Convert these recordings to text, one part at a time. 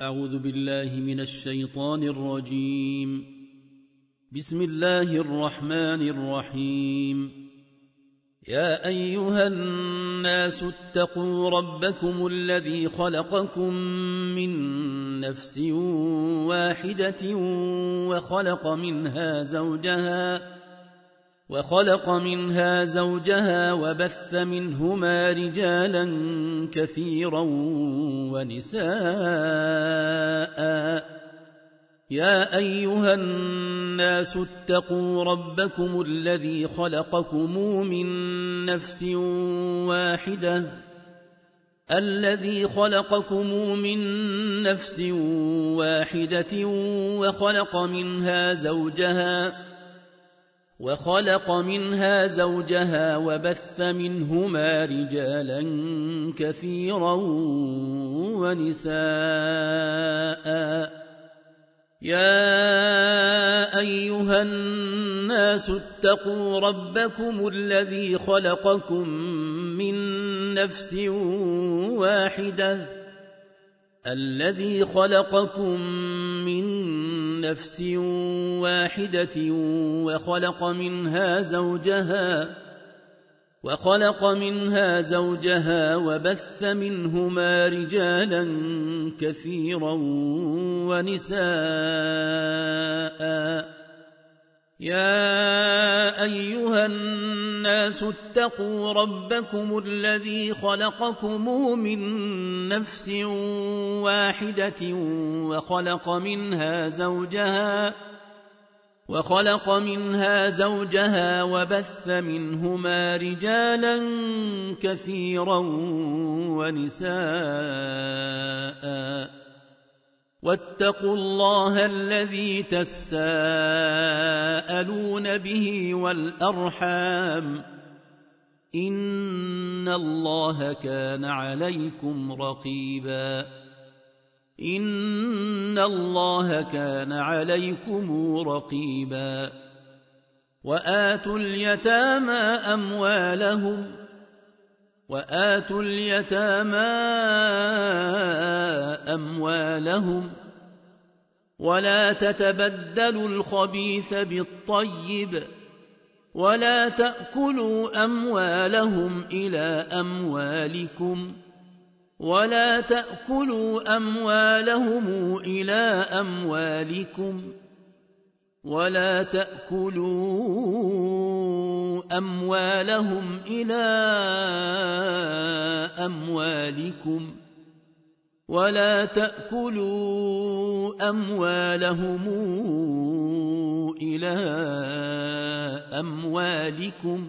أعوذ بالله من الشيطان الرجيم. بسم الله الرحمن الرحيم. يا أيها الناس اتقوا ربكم الذي خلقكم من نفس واحدة وخلق منها زوجها وبث منهما رجالا كثيرا ونساء. يا أيها الناس اتقوا ربكم الذي خلقكم من نفس واحدة وخلق منها زوجها وبث منهما رجالا كثيرا ونساء. يا أيها الناس اتقوا ربكم الذي خلقكم من نفس واحدة وخلق منها زوجها وبث منهما رجالا كثيرا ونساء. يا أيها الناس اتقوا ربكم الذي خلقكم من نفس واحدة وخلق منها زوجها وبث منهما رجالا كثيرا ونساء. واتقوا الله الذي تساءلون به والأرحام إن الله كان عليكم رقيبا. وآتوا اليتامى أموالهم ولا تتبدلوا الخبيث بالطيب ولا تأكلوا أموالهم إلى أموالكم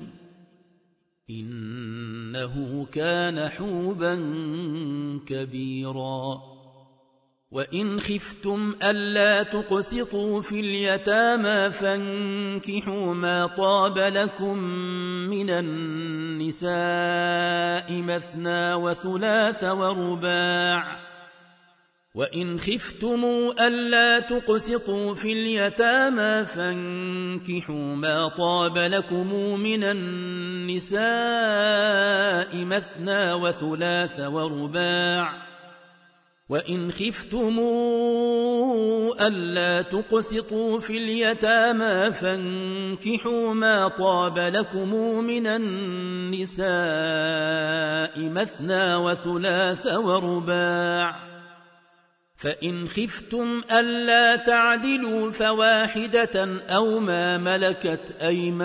إنه كان حوبا كبيرا. وإن خفتم ألا تقسطوا في اليتامى فانكحوا ما طاب لكم من النساء مثنى وثلاث ورباع. وإن خفتم ألا تقسطوا في اليتامى فانكحوا ما طاب لكم من النساء مثنى وثلاث ورباع. وإن خفتم ألا تقسطوا في اليتامى فانكحوا ما طاب لكم من النساء مثنى وثلاث ورباع. فإن خفتم ألا تعدلوا فواحدة أو ما ملكت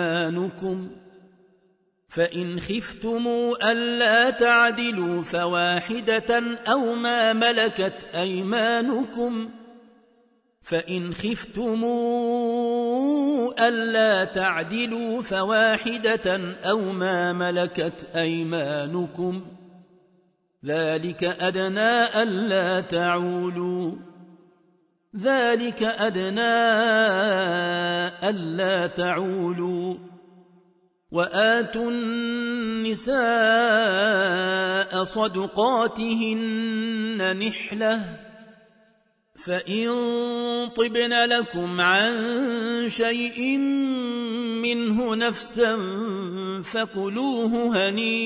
أيمانكم ذلك أدنى ألا تعولوا. وآتوا النساء صدقاتهن نحلة فإن طبن لكم عن شيء منه نفسا فكلوه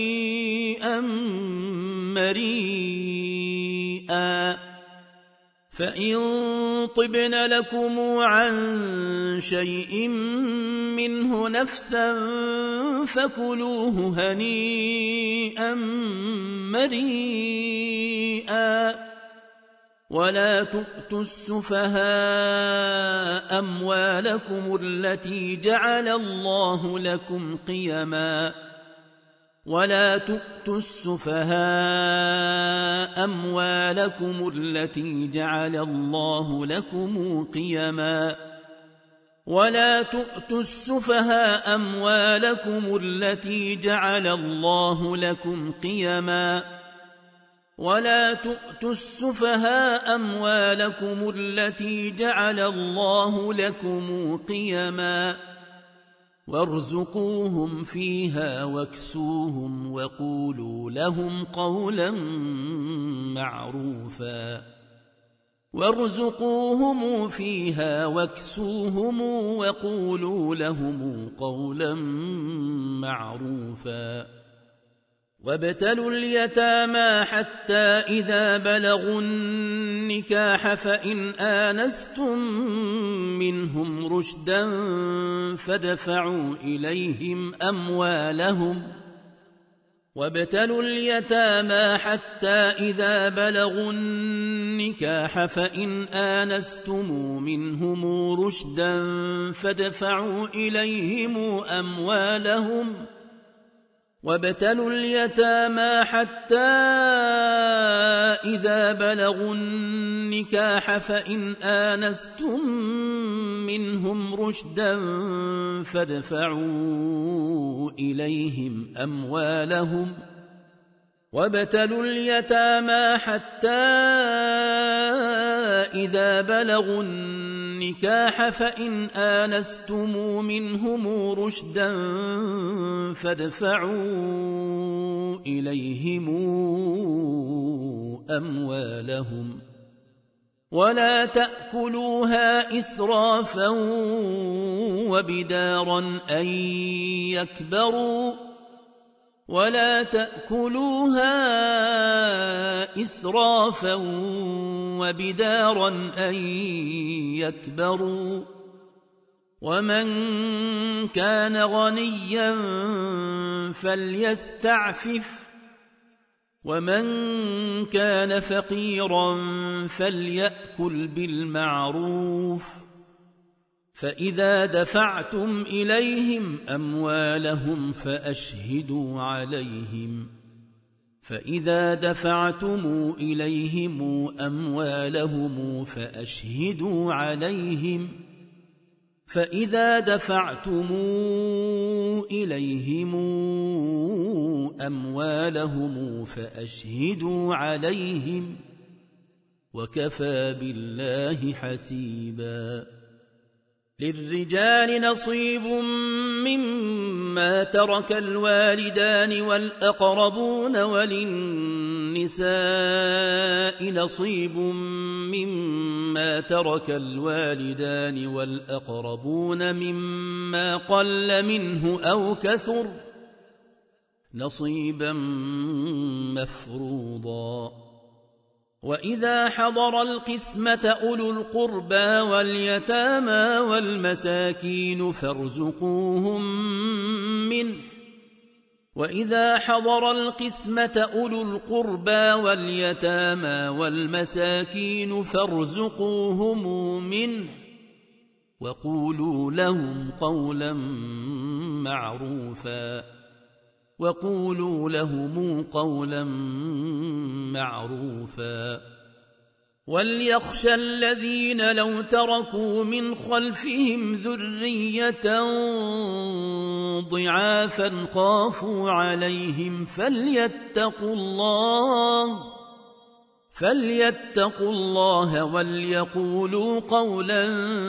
هنيئا مريئا فإن طبن لكم عن شيء منه نفسا فكلوه هنيئا مريئا ولا تؤتوا السفهاء أموالكم التي جعل الله لكم قيما ولا تؤتوا السفهاء أموالكم التي جعل الله لكم قيما ولا تؤتوا السفهاء أموالكم التي جعل الله لكم قيما ولا تؤتوا السفهاء أموالكم التي جعل الله لكم قيما وارزقوهم فيها واكسوهم وقولوا لهم قولا معروفا وارزقوهم فيها واكسوهم وقولوا لهم قولا معروفا وابتلوا اليتامى حتى إذا بلغوا النكاح فإن آنستم منهم رشدا فادفعوا إليهم أموالهم وابتلوا اليتامى حتى إذا بلغوا النكاح فإن آنستم منهم رشدا فادفعوا إليهم أموالهم وابتلوا اليتامى حتى إذا بلغوا النكاح فإن آنستم منهم رشدا فادفعوا إليهم أموالهم وابتلوا اليتامى حتى إذا بلغوا النكاح فإن آنستم منهم رشدا فادفعوا إليهم أموالهم ولا تأكلوها إسرافا وبدارا أن يكبروا ولا تأكلوها إسرافا وبدارا أن يكبروا ومن كان غنيا فليستعفف ومن كان فقيرا فليأكل بالمعروف فإذا دفعتم إليهم أموالهم فأشهدوا عليهم فإذا دفعتم إليهم أموالهم فأشهدوا عليهم فإذا دفعتم إليهم أموالهم فأشهدوا عليهم وكفى بالله حسيبا للرجال نصيب مما ترك الوالدان والأقربون وللنساء نصيب مما ترك الوالدان والأقربون مما قل منه أو كثر نصيبا مفروضا وإذا حضر القسمة أولو القربى واليتامى والمساكين فارزقوهم منه وإذا حضر القسمة أولو القربى واليتامى والمساكين فارزقوهم منه وقولوا لهم قولا معروفا وقولوا لهم قولا معروفا وليخشى الذين لو تركوا من خلفهم ذرية ضعافا خافوا عليهم فليتقوا الله وليقولوا قولا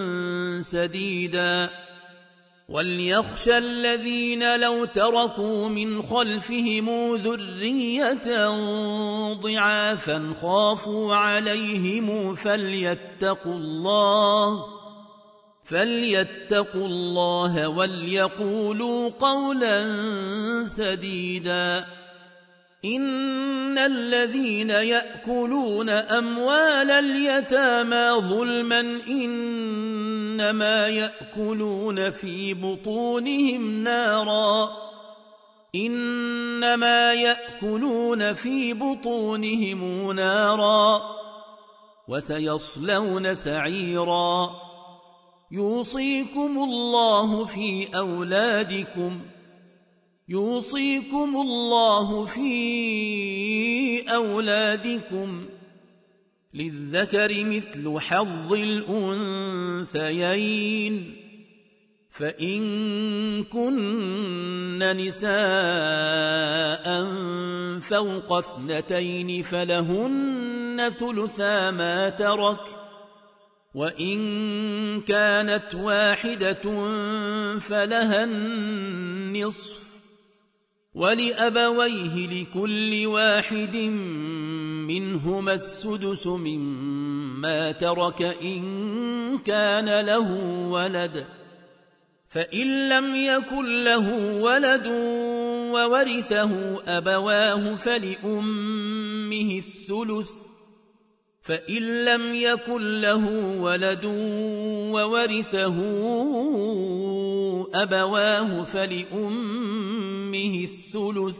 سديدا وليخشى الذين لو تركوا من خلفهم ذرية ضعافا خافوا عليهم فليتقوا الله وليقولوا قولا سديدا إن الذين يأكلون أموال اليتامى ظلما إنما يأكلون في بطونهم نارا وسيصلون سعيرا يوصيكم الله في أولادكم للذكر مثل حظ الأنثيين فإن كن نساء فوق 2 فلهن ثلثا ما ترك وإن كانت واحدة فلها النصف ولأبويه لكل واحد منهما السدس مما ترك إن كان له ولد فإن لم يكن له ولد وورثه أبواه فلأمه الثلث فإن لم يكن له ولد وورثه أبواه فلأمه الثلث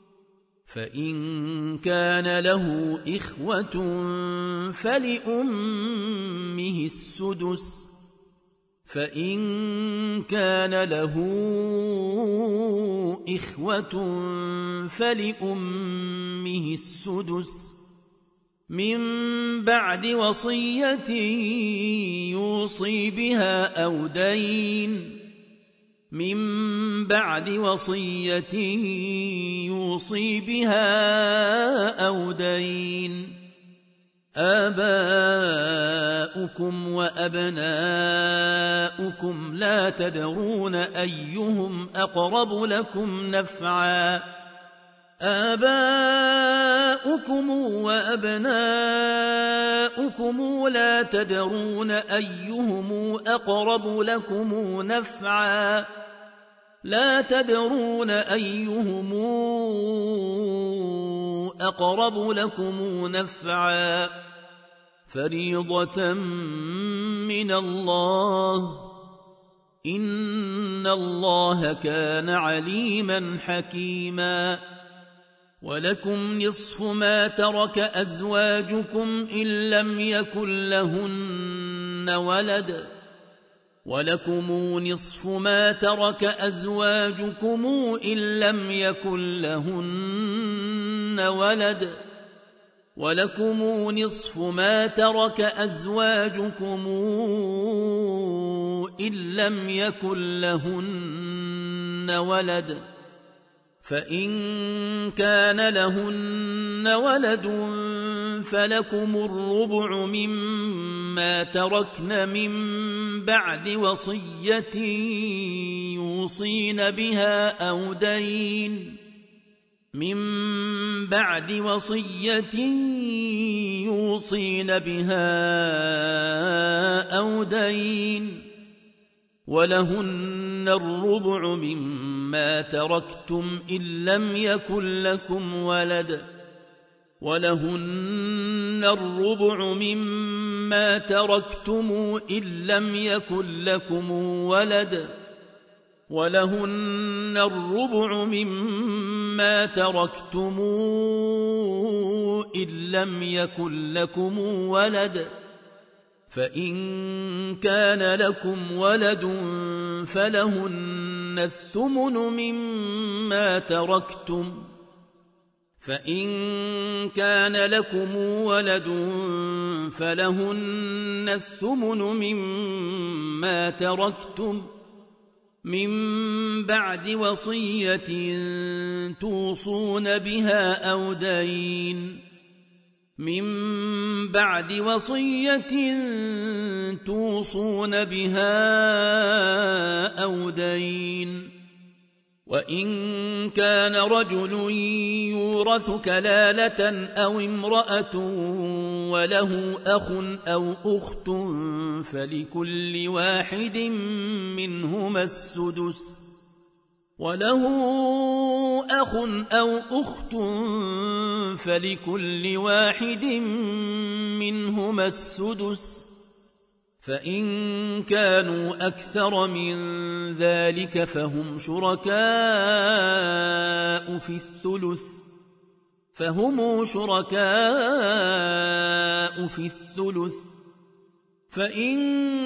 فإن كان له إخوة فلأمه السدس فإن كان له إخوة فلأمه السدس من بعد وصية يوصي بها أو دين آباؤكم وأبناؤكم لا تدرون أيهم أقرب لكم نفعا لا تدرون أيهم أقرب لكم نفعا فريضة من الله إن الله كان عليما حكيما ولكم نصف ما ترك أزواجكم إن لم يكن لهن ولد ولكم نصف ما ترك أزواجكم إن لم يكن لهن ولد ولكم نصف ما ترك أزواجكم إن لم يكن لهن ولد فإن كان لهن ولد فلكم الربع مما تركن من بعد وصية يوصين بها أو دين ولهن الربع مما تركتم إن لم يكن لكم ولد ولهن الربع مما تركتم إن لم يكن لكم ولد ولهن الربع مما تركتم إن لم يكن لكم ولد فإن كان لكم ولد فلهن الثمن مما تركتم فإن كان لكم ولد فلهن الثمن مما تركتم من بعد وصية توصون بها أو دين وإن كان رجل يورث كلالة أو امرأة وله أخ أو أخت فلكل واحد منهما السدس وله أخ أو أخت فلكل واحد منهما السدس، فإن كانوا أكثر من ذلك فهم شركاء في الثلث، فإن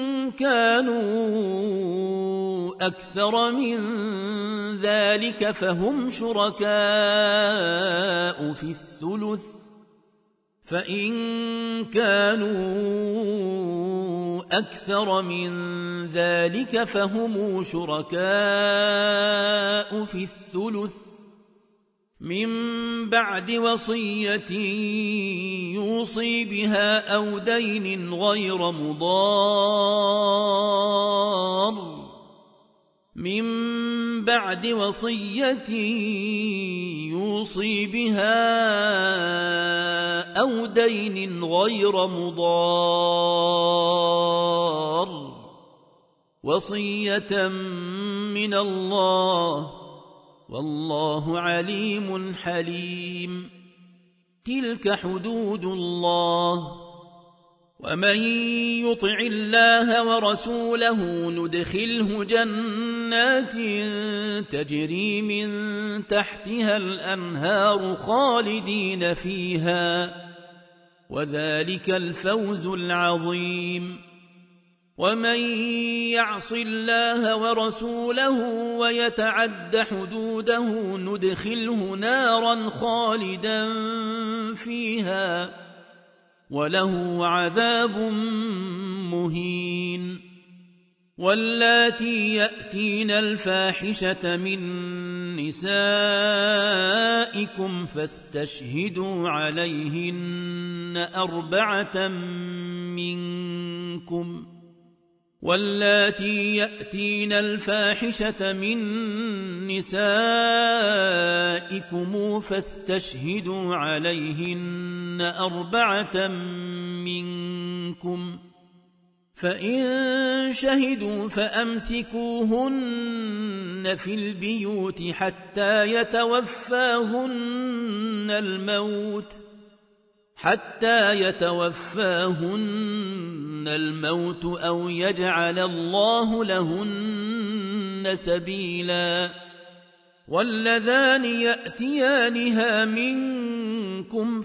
كانوا أكثر من ذلك فهم شركاء في الثلث، فإن كانوا أكثر من ذلك فهم شركاء في الثلث من بعد وصية يوصي بها أو دين غير مضار، من بعد وصية يوصي بها أو دين غير مضار، وصية من الله، والله عليم حليم. تلك حدود الله، ومن يطع الله ورسوله ندخله جنات تجري من تحتها الأنهار خالدين فيها، وذلك الفوز العظيم. ومن يعص الله ورسوله ويتعد حدوده ندخله نارا خالدا فيها، وله عذاب مهين. واللاتي يأتين الفاحشة من نسائكم فاستشهدوا عليهن 4 منكم، واللاتي يأتين الفاحشة من نسائكم فاستشهدوا عليهن 4 منكم، فإن شهدوا فأمسكوهن في البيوت حتى يتوفاهن الموت أو يجعل الله لهن سبيلا. واللذان يأتيانها منكم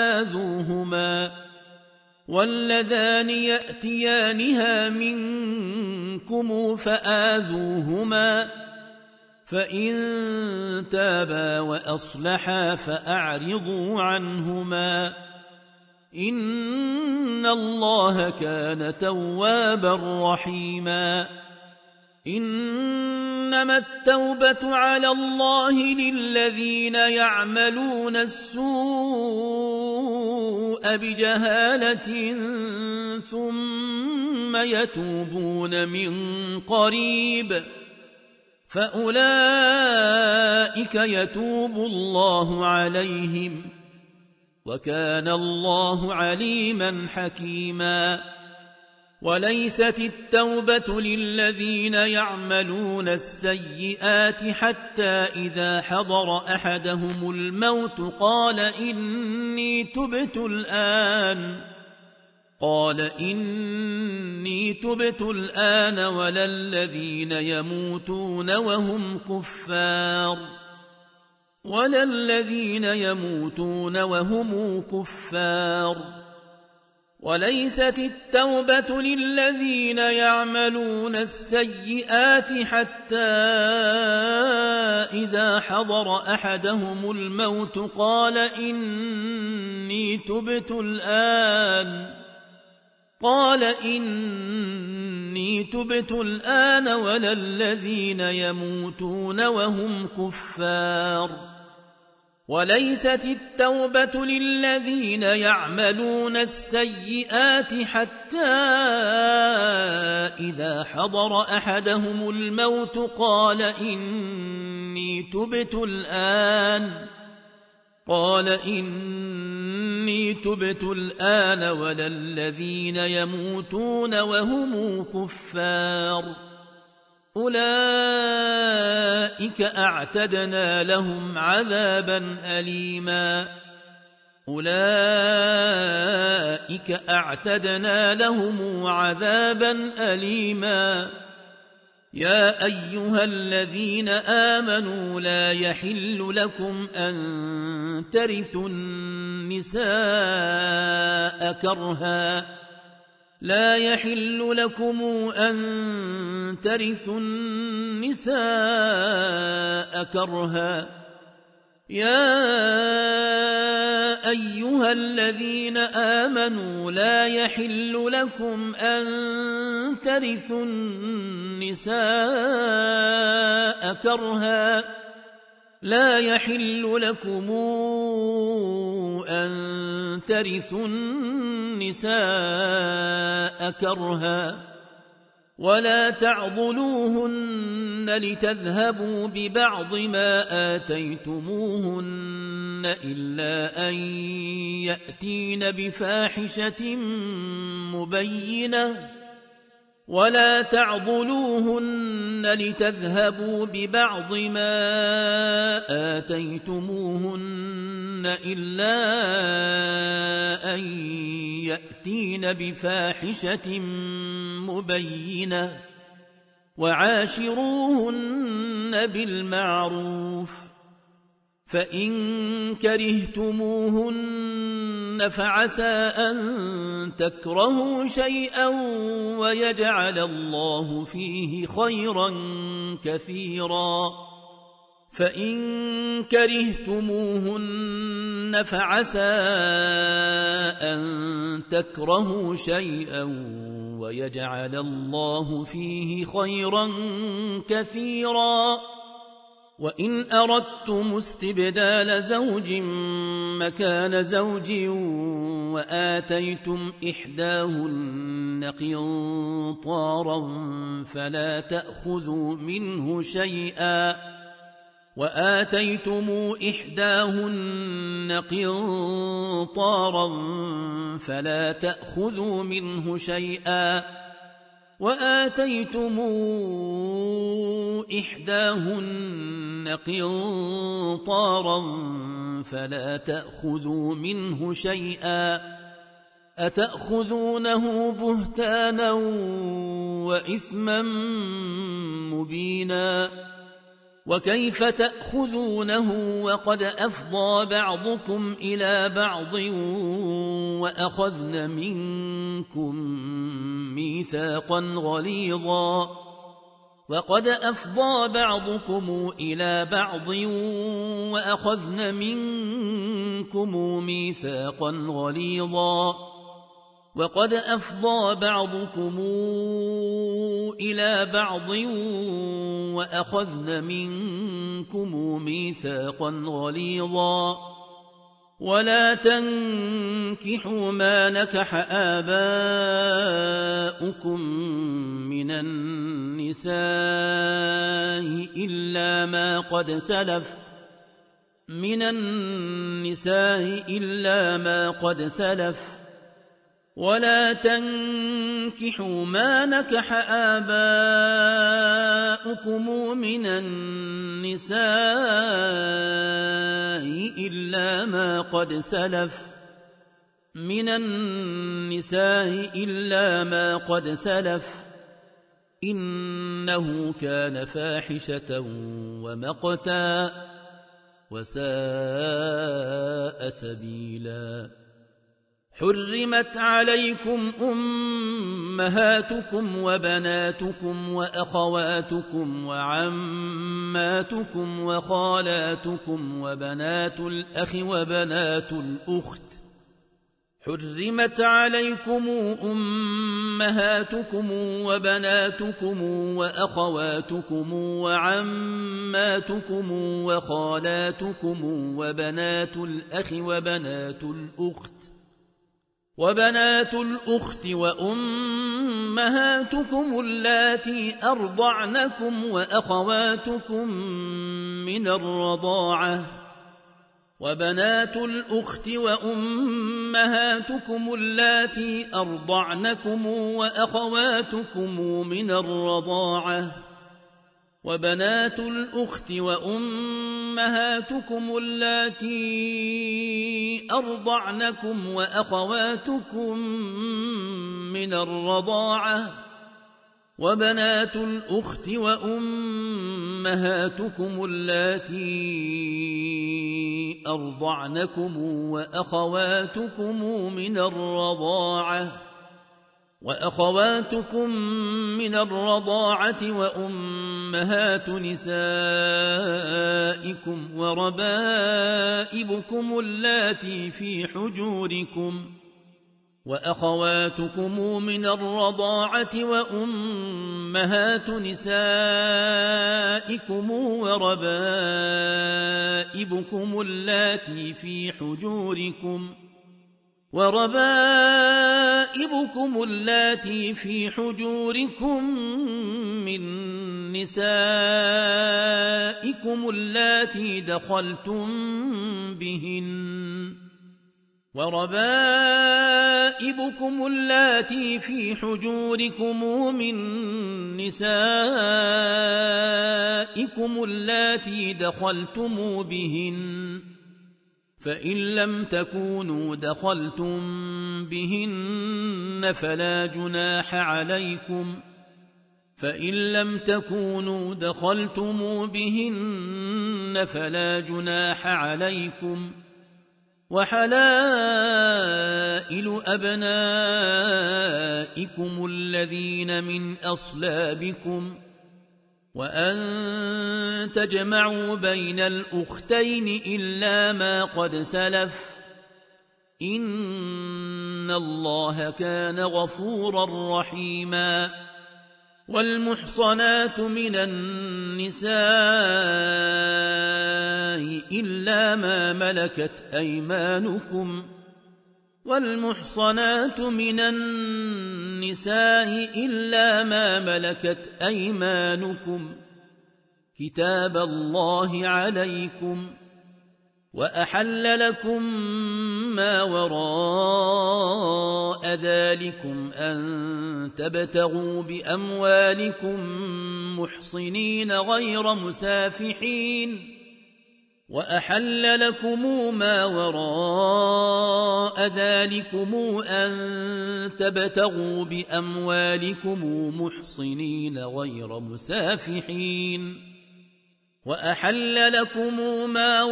فآذوهما، فإن تابا وأصلحا فأعرضوا عنهما، إن الله كان توابا رحيما. إنما التوبة على الله للذين يعملون السوء بجهالة ثم يتوبون من قريب فأولئك يتوب الله عليهم، وكان الله عليما حكيما. وليست التوبة للذين يعملون السيئات حتى إذا حضر أحدهم الموت قال إني تبت الآن ولا الذين يموتون وهم كفار. وليست التوبة للذين يعملون السيئات حتى إذا حضر أحدهم الموت قال إني تبت الآن ولا الذين يموتون وهم كفار. وليست التوبة للذين يعملون السيئات حتى إذا حضر أحدهم الموت قال إني تبت الآن ولا الذين يموتون وهم كفار. أولئك أعتدنا لهم عذابا أليما أولئك أعتدنا لهم عذابا أليما يا أيها الذين آمنوا لا يحل لكم أن ترثوا النساء كرها لا يحل لكم أن ترثوا النساء كرها يا أيها الذين آمنوا لا يحل لكم أن ترثوا النساء كرها لا يحل لكم أن ترثوا النساء كرها ولا تعضلوهن لتذهبوا ببعض ما آتيتموهن إلا أن يأتين بفاحشة مبينة ولا تعضلوهن لتذهبوا ببعض ما آتيتموهن إلا أن يأتين بفاحشة مبينة وعاشروهن بالمعروف فإن كرهتموهن فعسى أن تكرهوا شيئا ويجعل الله فيه خيرا كثيرا فإن كرهتموهن فعسى أن تكرهوا شيئا ويجعل الله فيه خيرا كثيرا وإن أردتم استبدال زوج مكان زوج وآتيتم إحداهن قنطارا فلا تأخذوا منه شيئا وآتيتم إحداهن قنطارا فلا تأخذوا منه شيئا وآتيتم إحداهن قنطارا فلا تأخذوا منه شيئا أتأخذونه بهتانا وإثما مبينا وكيف تأخذونه وقد أفضى بعضكم إلى بعض وأخذن منكم ميثاقا غليظا وقد أفضى بعضكم إلى بعض وأخذن منكم ميثاقا غليظا وقد أفضى بعضكم إلى بعض وأخذن منكم ميثاقا غليظا ولا تنكحوا ما نكح آباؤكم من النساء إلا ما قد سلف ولا تنكحوا ما نكح آباؤكم من النساء إلا ما قد سلف إنه كان فاحشة ومقتا وساء سبيلا حرمت عليكم أمهاتكم وبناتكم وأخواتكم وعماتكم وخالاتكم وبنات الأخ وبنات الأخت حرمت عليكم أمهاتكم وبناتكم وأخواتكم وعماتكم وخالاتكم وبنات الأخ وبنات الأخت وأمهاتكم اللاتي أرضعنكم وأخواتكم من الرضاعة وبنات الأخت وأمهاتكم اللاتي أرضعنكم وأخواتكم من الرضاعة وبنات الأخت وأمهاتكم اللاتي أرضعنكم وأخواتكم من الرضاعة وبنات الأخت وأمهاتكم اللاتي أرضعنكم وأخواتكم من الرضاعة وأمهات نسائكم وربائبكم اللاتي في حجوركم وأخواتكم من الرضاعة وأمهات نسائكم وربائبكم اللاتي في حجوركم من نسائكم اللاتي دخلتم بهن وربائبكم اللاتي في حجوركم من نسائكم اللاتي دخلتم بهن فإن لم تكونوا دخلتم بهن فلا جناح عليكم وحلائل أبنائكم الذين من أصلابكم وأن تجمعوا بين الأختين إلا ما قد سلف إن الله كان غفورا رحيما والمحصنات من النساء إلا ما ملكت أيمانكم كتاب الله عليكم وأحل لكم ما وراء ذلكم أن تبتغوا بأموالكم محصنين غير مسافحين وأحل لكم ما وراء ذلكم أن تبتغوا بأموالكم محصنين غير مسافحين وأحل لكم ما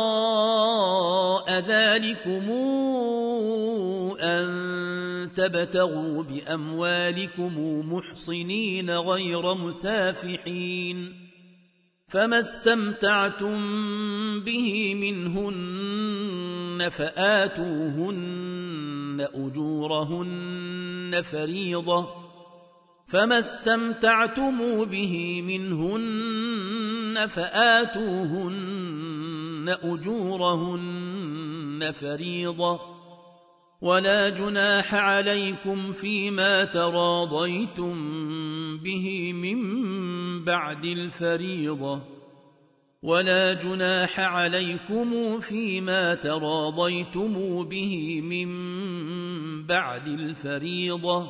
وراء ذلكم أن تبتغوا بأموالكم محصنين غير مسافحين فما استمتعتم به منهن فآتوهن أجورهن فريضة ولا جناح عليكم فيما تراضيتم به من بعد الفريضة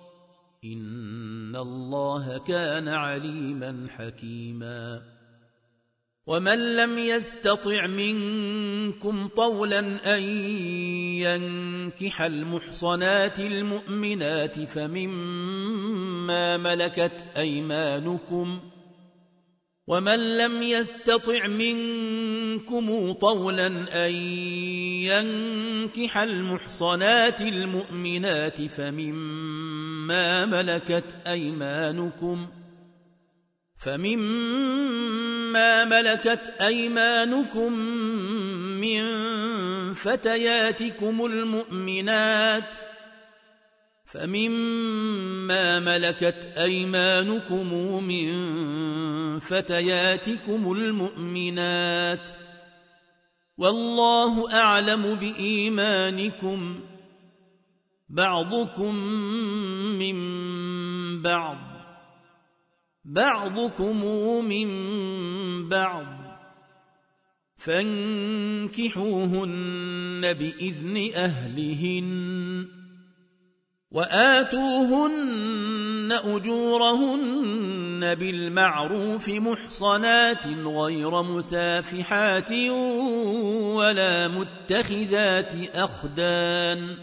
إن الله كان عليما حكيما ومن لم يستطع منكم طولا أن ينكح المحصنات المؤمنات فمما ملكت أيمانكم ومن لم يستطع منكم طولا أن ينكح المحصنات المؤمنات فمما ملكت أيمانكم من فتياتكم المؤمنات والله أعلم بإيمانكم بعضكم من بعض فانكحوهن بإذن أهلهن وآتوهن أجورهن بالمعروف محصنات غير مسافحات ولا متخذات أخدان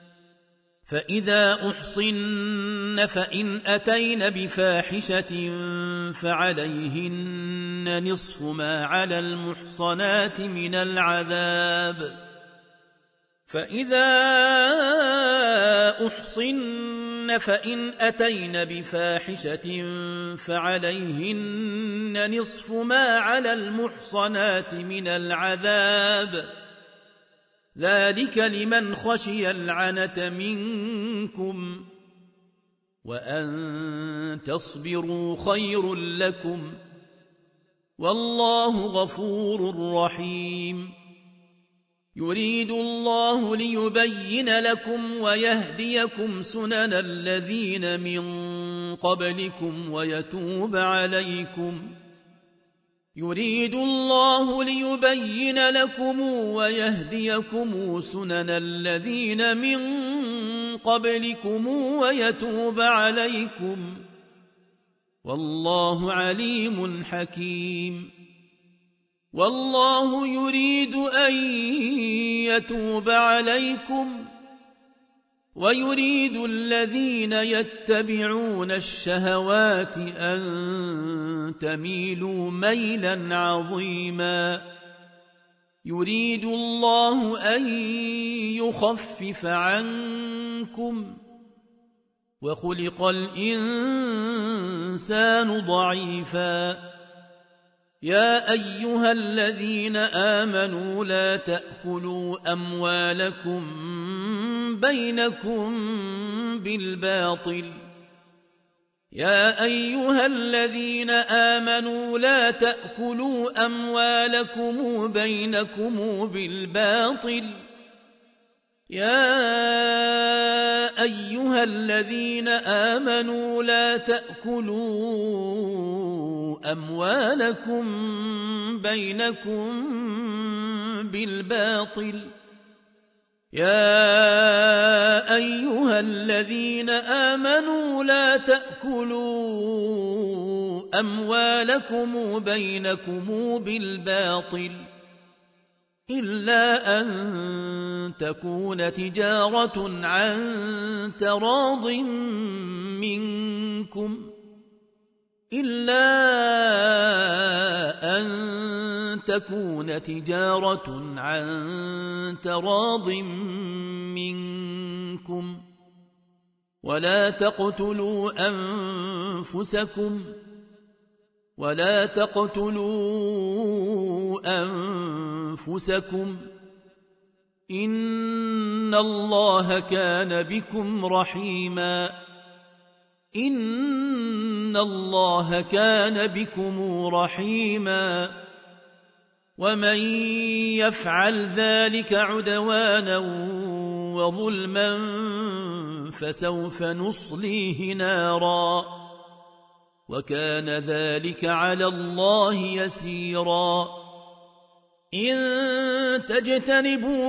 فإذا أحصن فإن أتين بفاحشة فعليهن نصف ما على المحصنات من العذاب فإذا أحصن فإن أتين بفاحشة فعليهن نصف ما على المحصنات من العذاب ذلك لمن خشي العنة منكم وأن تصبروا خير لكم والله غفور رحيم يريد الله ليبين لكم ويهديكم سنن الذين من قبلكم ويتوب عليكم يريد الله ليبين لكم ويهديكم سنن الذين من قبلكم ويتوب عليكم والله عليم حكيم والله يريد أن يتوب عليكم ويريد الذين يتبعون الشهوات أن تميلوا ميلا عظيما يريد الله أن يخفف عنكم وخلق الإنسان ضعيفا يا أيها الذين آمنوا لا تأكلوا أموالكم بينكم بالباطل يا أيها الذين آمنوا لا تأكلوا أموالكم بينكم بالباطل يا أيها الذين آمنوا لا تأكلوا أموالكم بينكم بالباطل يا أيها الذين آمنوا لا تأكلوا أموالكم بينكم بالباطل إلا أن تكون تجارة عن تراض منكم إلا أن تكون تجارة عن تراض منكم ولا تقتلوا أنفسكم إن الله كان بكم رحيما إن الله كان بكم رحيما ومن يفعل ذلك عدوانا وظلما فسوف نصليه نارا وكان ذلك على الله يسيرا إن تجتنبوا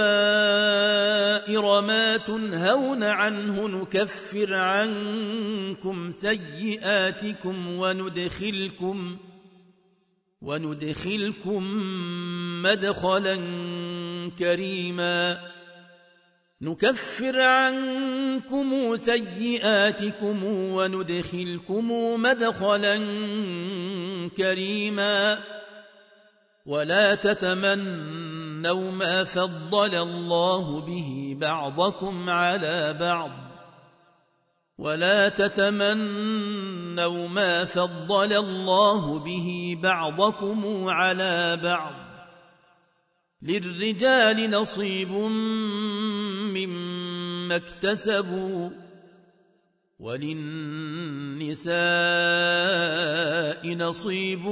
كبائر ما تنهون عنه نكفر عنكم سيئاتكم وندخلكم مدخلا كريما نكفر عنكم سيئاتكم وندخلكم مدخلا كريما ولا تتمنوا ما فضل الله به بعضكم على بعض للرجال نصيب مما اكتسبوا وللنساء نصيب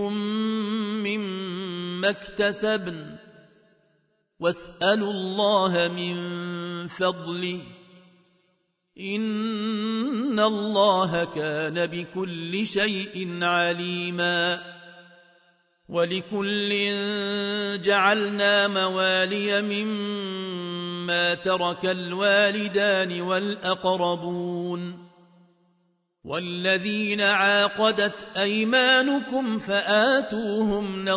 مما اكتسبن واسألوا الله من فضله إن الله كان بكل شيء عليما ولكل جعلنا موالي مما ترك الوالدان والأقربون والذين عاقدت أيمانكم فآتوهم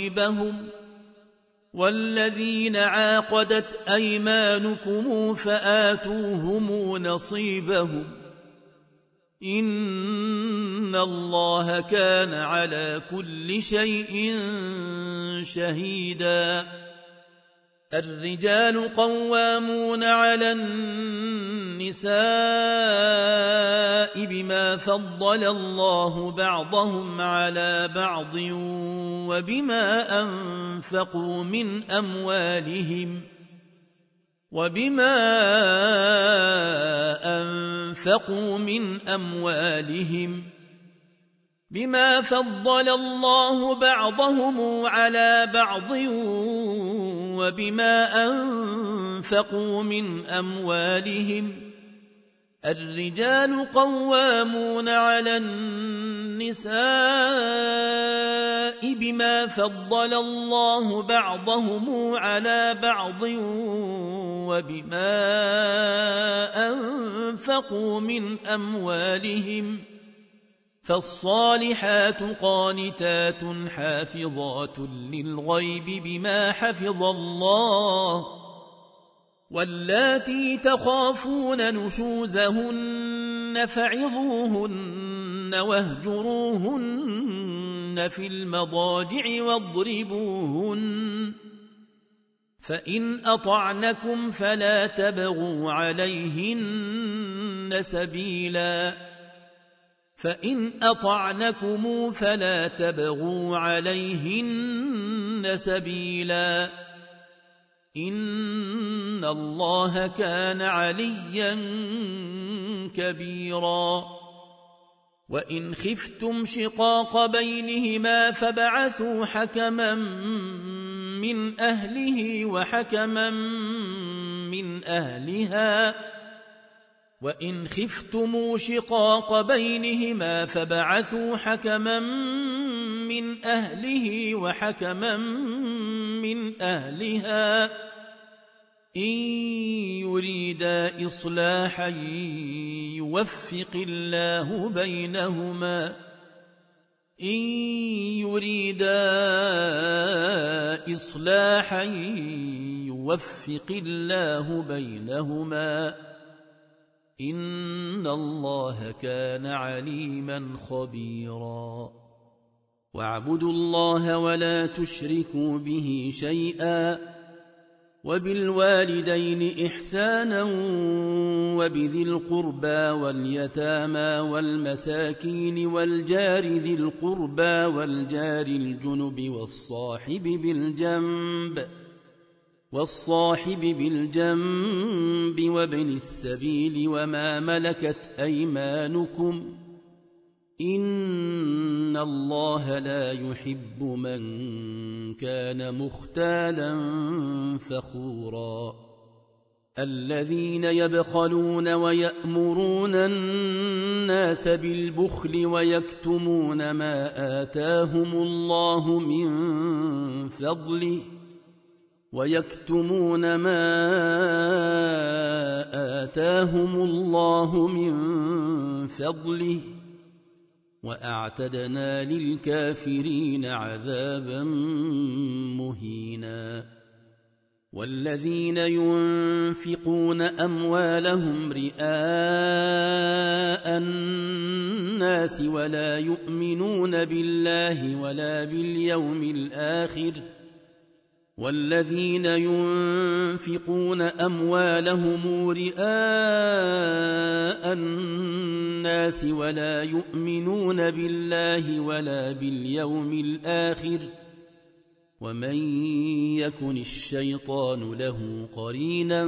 نصيبهم إن الله كان على كل شيء شهيدا. الرجال قوامون على النساء بما فضل الله بعضهم على بعض وبما أنفقوا من أموالهم بما فضل الله بعضهم على بعض وبما أنفقوا من أموالهم. الرجال قوامون على النساء بما فضل الله بعضهم على بعض وبما أنفقوا من أموالهم. فالصالحات قانتات حافظات للغيب بما حفظ الله واللاتي تخافون نشوزهن فعظوهن واهجروهن في المضاجع واضربوهن فإن أطعنكم فلا تبغوا عليهن سبيلا إن الله كان عليا كبيرا. وإن خفتم شقاق بينهما فابعثوا حكما من أهله وحكما من أهلها وإن خفتم شقاق بينهما فابعثوا حكما من أهله وحكما من أهلها إن يريدا إصلاحا يوفق الله بينهما إن الله كان عليما خبيرا. واعبدوا الله ولا تشركوا به شيئا وبالوالدين إحسانا وبذي القربى واليتامى والمساكين والجار ذي القربى والجار الجنب والصاحب بالجنب وابن السبيل وما ملكت أيمانكم إن الله لا يحب من كان مختالا فخورا. الذين يبخلون ويأمرون الناس بالبخل ويكتمون ما آتاهم الله من فضله وأعتدنا للكافرين عذابا مهينا. والذين ينفقون أموالهم رئاء الناس ولا يؤمنون بالله ولا باليوم الآخر والذين ينفقون أموالهم رئاء الناس ولا يؤمنون بالله ولا باليوم الآخر ومن يكن الشيطان له قرينا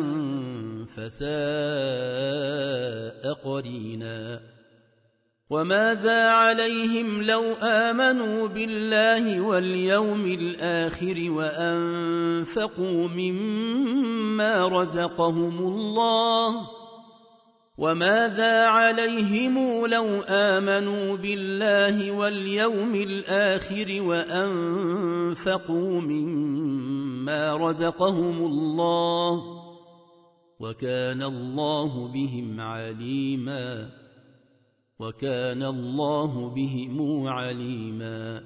فساء قرينا. وماذا عليهم لو آمنوا بالله واليوم الآخر وأنفقوا مما رزقهم الله وماذا عليهم لو آمنوا بالله واليوم الآخر وأنفقوا مما رزقهم الله وكان الله بهم عليما وكان الله بهم عليما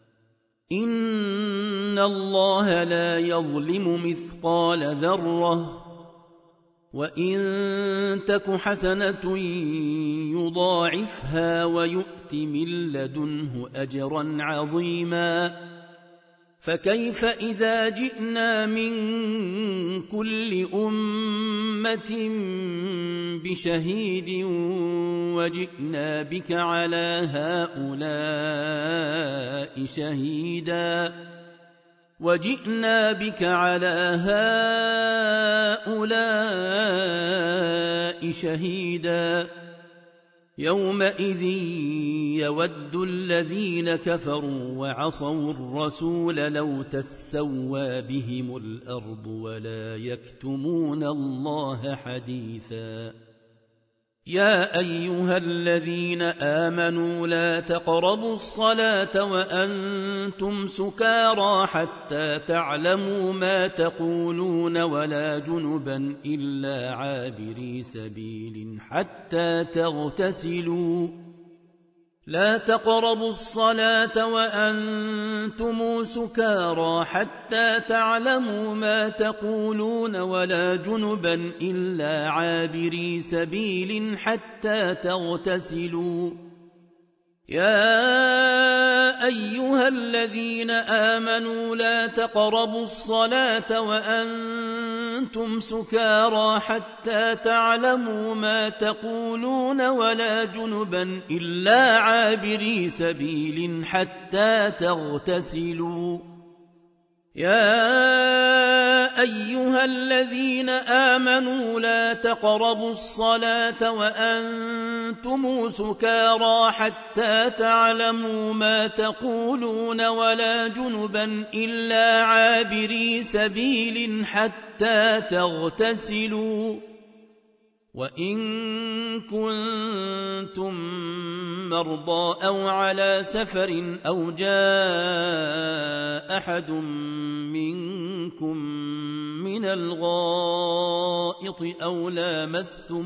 إن الله لا يظلم مثقال ذرة وإن تك حسنة يضاعفها ويؤت من لدنه أجرا عظيما فكيف إذا جئنا من كل أمة بشهيد وجئنا بك على هؤلاء شهيدا يومئذ يود الذين كفروا وعصوا الرسول لو تسوى بهم الأرض ولا يكتمون الله حديثا يا أيها الذين آمنوا لا تقربوا الصلاة وأنتم سكارى حتى تعلموا ما تقولون ولا جنبا إلا عابري سبيل حتى تغتسلوا لا تقربوا الصلاة وأنتم سكارى حتى تعلموا ما تقولون ولا جنبا إلا عابري سبيل حتى تغتسلوا يا أيها الذين آمنوا لا تقربوا الصلاة وأنتم سكارى حتى تعلموا ما تقولون ولا جنبا إلا عابري سبيل حتى تغتسلوا يا أيها الذين آمنوا لا تقربوا الصلاة وأنتم سكارى حتى تعلموا ما تقولون ولا جنبا إلا عابري سبيل حتى تغتسلوا وإن كنتم مرضى أو على سفر أو جاء أحد منكم من الغائط أو لامستم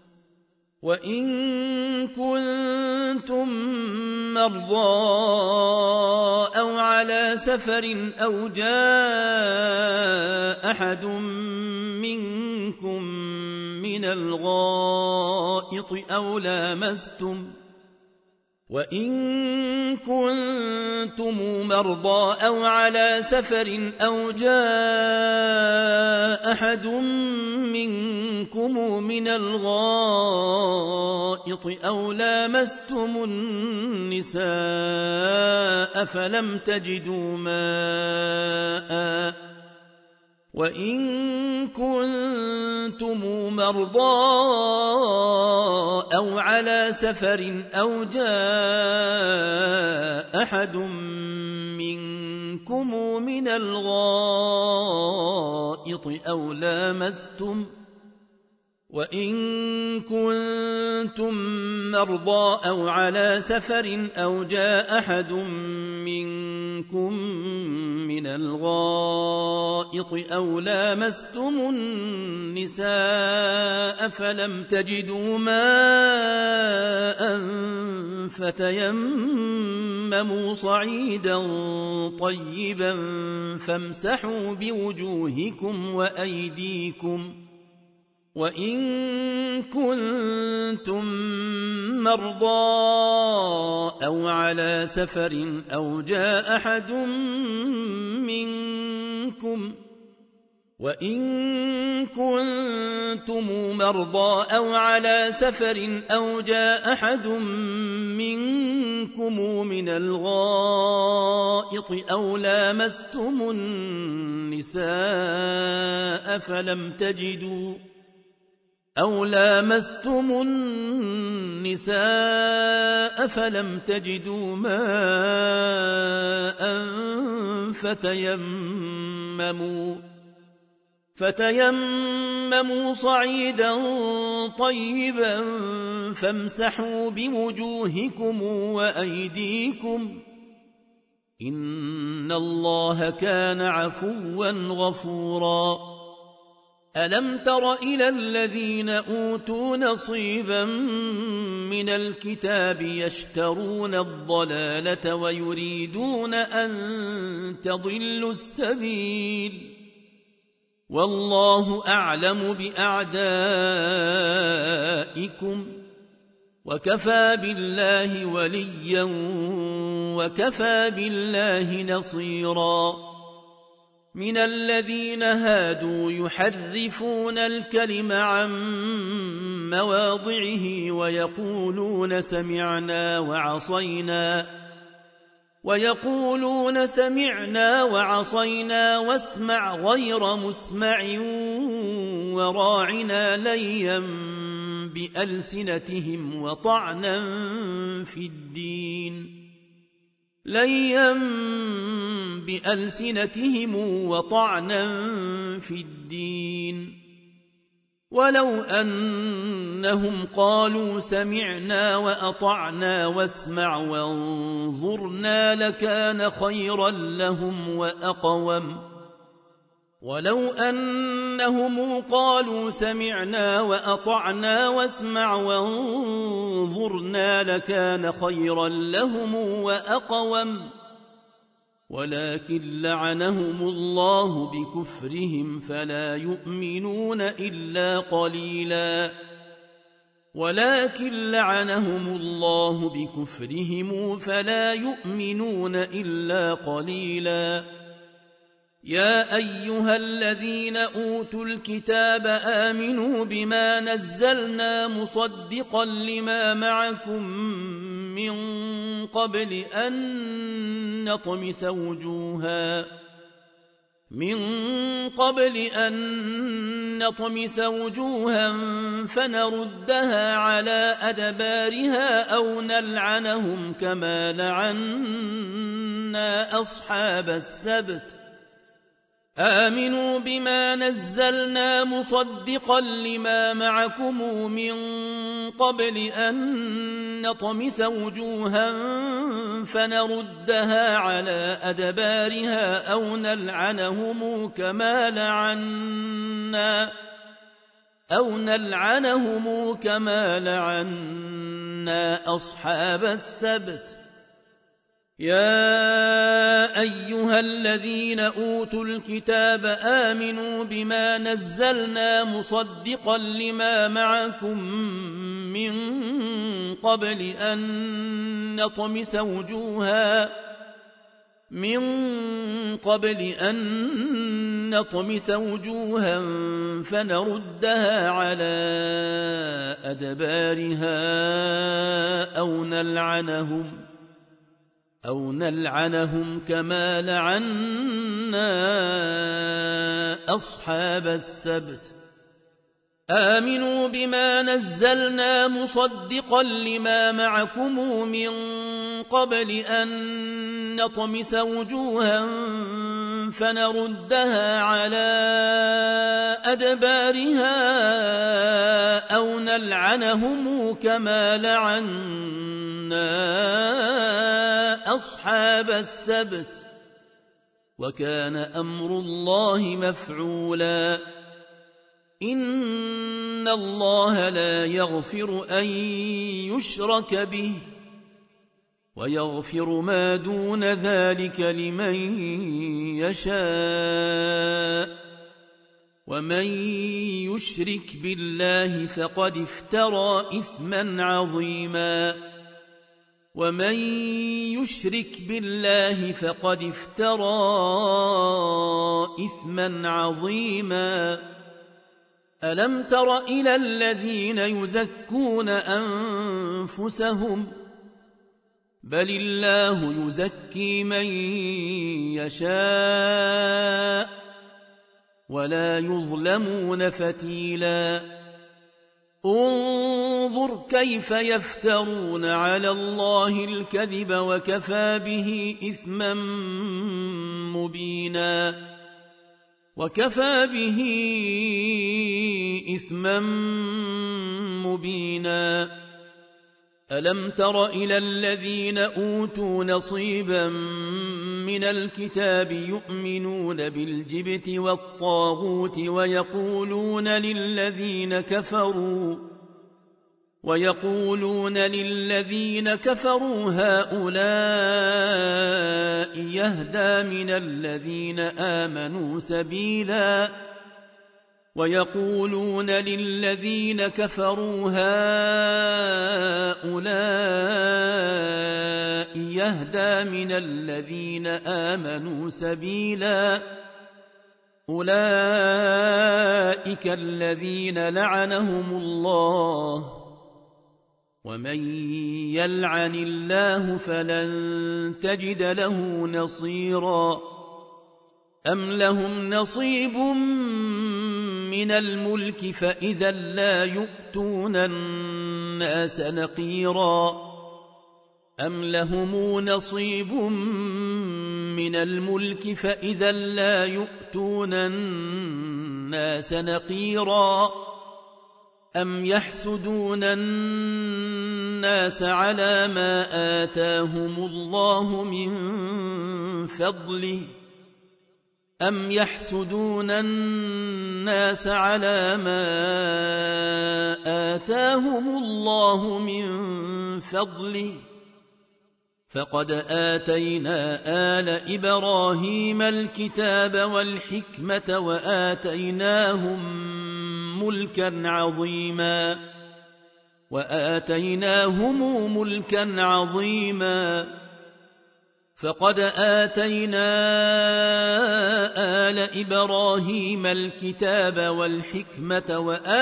وإن كنتم مرضى أو على سفر أو جاء أحد منكم من الغائط أو لامستم وإن كنتم مرضى أو على سفر أو جاء أحد منكم من الغائط أو لامستم النساء فلم تجدوا ماء وإن كنتم مرضى أو على سفر أو جاء أحد منكم من الغائط أو لامستم وإن كنتم مرضى أو على سفر أو جاء أحد منكم من الغائط أو لامستم النساء فلم تجدوا ماء فتيمموا صعيدا طيبا فامسحوا بوجوهكم وأيديكم وإن كنتم مرضى أو على سفر أو جاء أحد منكم وإن كنتم مرضى أو على سفر أو جاء أحد منكم من الغائط أو لامستم النساء فلم تجدوا ماء فتيمموا صعيدا طيبا فامسحوا بوجوهكم وأيديكم إن الله كان عفوا غفورا ألم تر إلى الذين أوتوا نصيبا من الكتاب يشترون الضلالة ويريدون أن تضلوا السبيل والله أعلم بأعدائكم وكفى بالله وليا وكفى بالله نصيرا من الذين هادوا يحرفون الكلم عن مواضعه ويقولون سمعنا وعصينا واسمع غير مسمع وراعنا ليا بألسنتهم وطعنا في الدين ولو أنهم قالوا سمعنا وأطعنا واسمع وانظرنا لكان خيرا لهم وأقوم ولو أنهم قالوا سمعنا وأطعنا واسمع وانظرنا لكان خيرا لهم وأقوم ولكن لعنهم الله بكفرهم فلا يؤمنون إلا قليلا يا أيها الذين أوتوا الكتاب آمنوا بما نزلنا مصدقا لما معكم من قبل أن نطمس وجوها فنردها على أدبارها أو نلعنهم كما لعنا أصحاب السبت آمنوا بما نزلنا مصدقا لما معكم من قبل أن نطمس وجوها فنردها على أدبارها أو نلعنهم كما لعنا أصحاب السبت يا أيها الذين أوتوا الكتاب آمنوا بما نزلنا مصدقا لما معكم من قبل أن نطمس وجوها فنردها على أدبارها أو نلعنهم كما لعنا أصحاب السبت آمنوا بما نزلنا مصدقا لما معكم من قبل أن نطمس وجوها فنردها على أدبارها أو نلعنهم كما لعنا أصحاب السبت وكان أمر الله مفعولا إن الله لا يغفر أن يشرك به ويغفر ما دون ذلك لمن يشاء ومن يشرك بالله فقد افترى إثما عظيما ألم تر إلى الذين يزكون أنفسهم بل الله يزكي من يشاء ولا يظلمون فتيلا انظر كيف يفترون على الله الكذب وكفى به إثما مبينا ألم تر إلى الذين أوتوا نصيبا من الكتاب يؤمنون بالجبت والطاغوت ويقولون للذين كفروا هؤلاء يهدى من الذين آمنوا سبيلا ويقولون للذين كفروا هؤلاء يهدى من الذين آمنوا سبيلا أولئك الذين لعنهم الله ومن يلعن الله فلن تجد له نصيرا أم لهم نصيب من الملك فإذا لا يؤتون الناس نقيرا أم لهم نصيب من الملك فإذا لا يؤتون الناس نقيرا أم يحسدون الناس على ما آتاهم الله من فضله أم يحسدون الناس على ما آتاهم الله من فضله فقد آتينا آل إبراهيم الكتاب والحكمة وآتيناهم ملكا عظيما فقد آتينا آل إبراهيم الكتاب والحكمة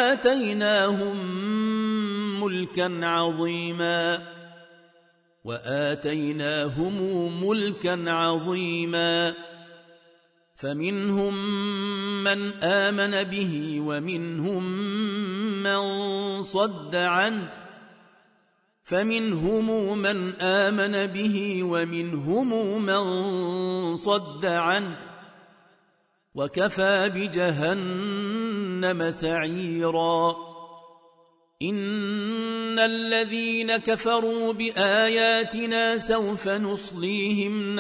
وآتيناهم ملكا عظيما فمنهم من آمن به ومنهم من صد عنه وكفى بجهنم سعيرا إن الذين كفروا بآياتنا سوف نصليهم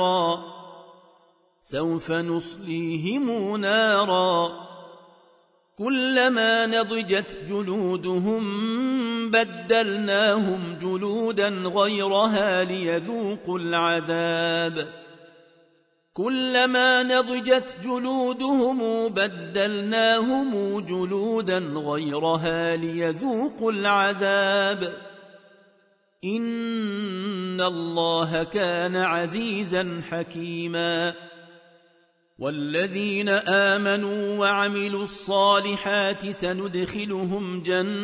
نارا كلما نضجت جلودهم بدلناهم جلودا غيرها ليذوقوا العذاب إن الله كان عزيزا حكيما والذين آمنوا وعملوا الصالحات سندخلهم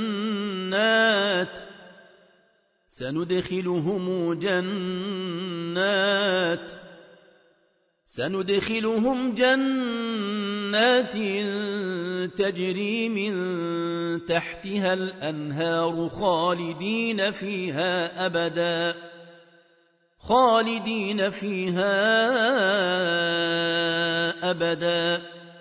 جنات تجري من تحتها الأنهار خالدين فيها أبدا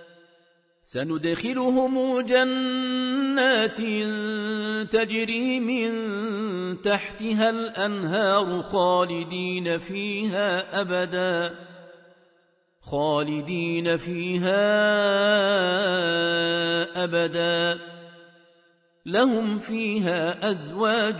سندخلهم جنات تجري من تحتها الأنهار خالدين فيها أبدا لهم فيها أزواج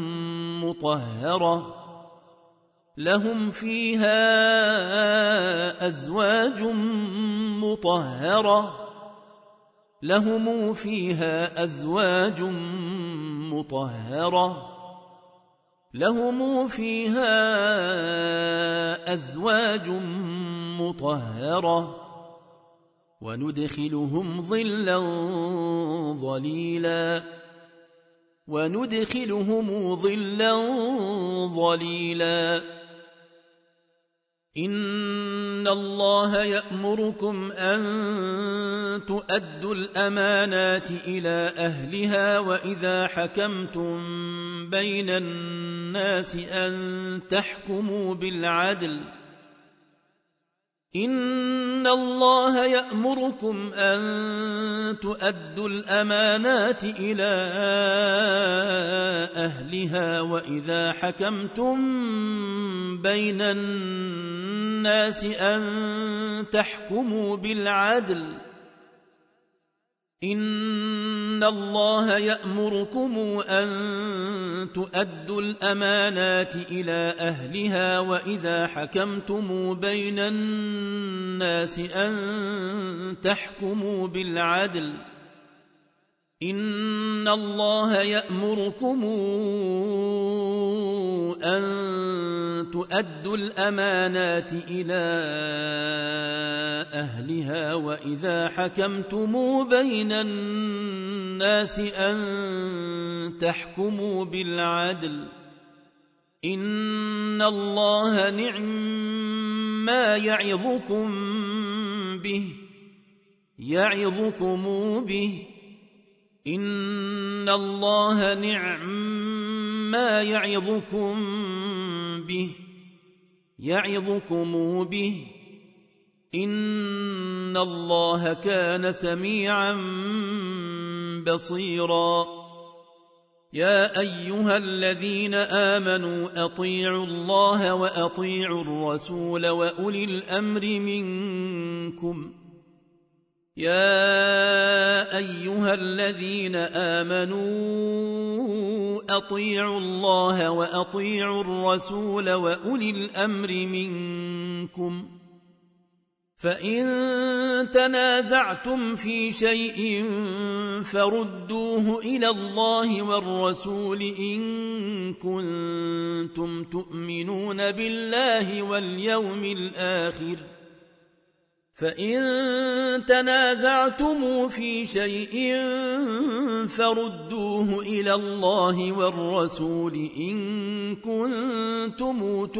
مطهرة وندخلهم ظلا ظليلا إن الله يأمركم أن تؤدوا الأمانات إلى أهلها وإذا حكمتم بين الناس أن تحكموا بالعدل إن الله يأمركم أن تؤدوا الأمانات إلى أهلها وإذا حكمتم بين الناس أن تحكموا بالعدل إن الله يأمركم أن تؤدوا الأمانات إلى أهلها وإذا حكمتم بين الناس أن تحكموا بالعدل إن الله يأمركم أن تؤدوا الأمانات إلى أهلها وإذا حكمتم بين الناس أن تحكموا بالعدل إن الله نعم ما يعظكم به إن الله نعم ما يعظكم به إن الله كان سميعا بصيرا يا أيها الذين آمنوا أطيعوا الله وأطيعوا الرسول وأولي الأمر منكم يا أيها الذين آمنوا أطيعوا الله وأطيعوا الرسول وأولي الأمر منكم فإن تنازعتم في شيء فردوه إلى الله والرسول إن كنتم تؤمنون بالله واليوم الآخر فإن تنازعتم في شيء فردوه إلى الله والرسول إن كنتم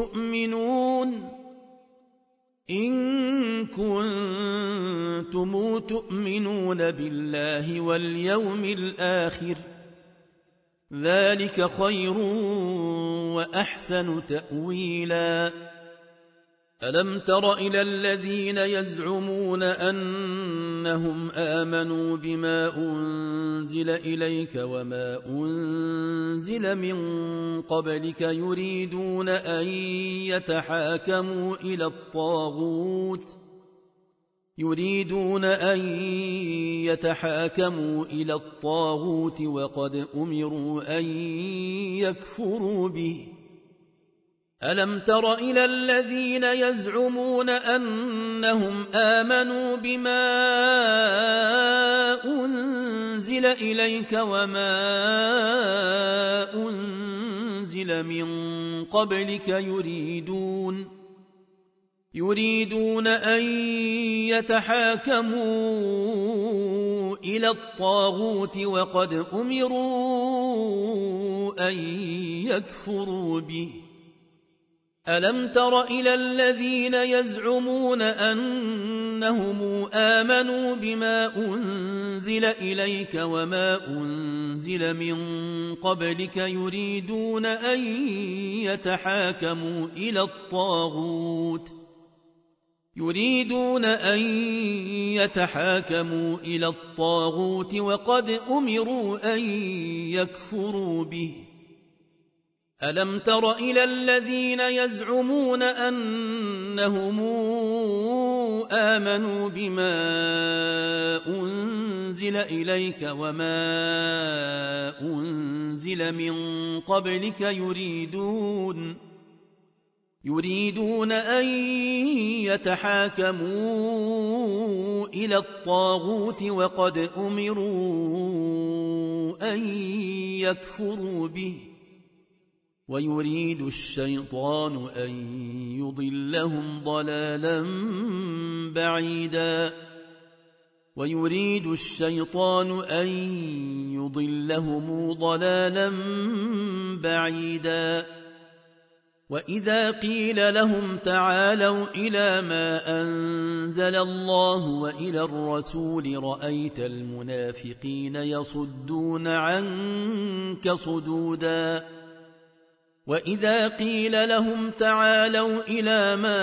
تؤمنون بالله واليوم الآخر ذلك خير وأحسن تأويلا ألم تر إلى الذين يزعمون أنهم آمنوا بما أنزل إليك وما أنزل من قبلك يريدون أن يتحاكموا إلى الطاغوت وقد أمروا أن يكفروا به ألم تر إلى الذين يزعمون أنهم آمنوا بما أنزل إليك وما أنزل من قبلك يريدون أن يتحاكموا إلى الطاغوت وقد أمروا أن يكفروا به ألم تر إلى الذين يزعمون أنهم آمنوا بما أنزل إليك وما أنزل من قبلك يريدون أن يتحاكموا إلى الطاغوت وقد أمروا أن يكفروا به ألم تر إلى الذين يزعمون أنهم آمنوا بما أنزل إليك وما أنزل من قبلك يريدون أن يتحاكموا إلى الطاغوت وقد أمروا أن يكفروا به ويريد الشيطان أن يضلهم ضلالا بعيدا وإذا قيل لهم تعالوا إلى ما أنزل الله وإلى الرسول رأيت المنافقين يصدون عنك صدودا وإذا قيل لهم تعالوا إلى ما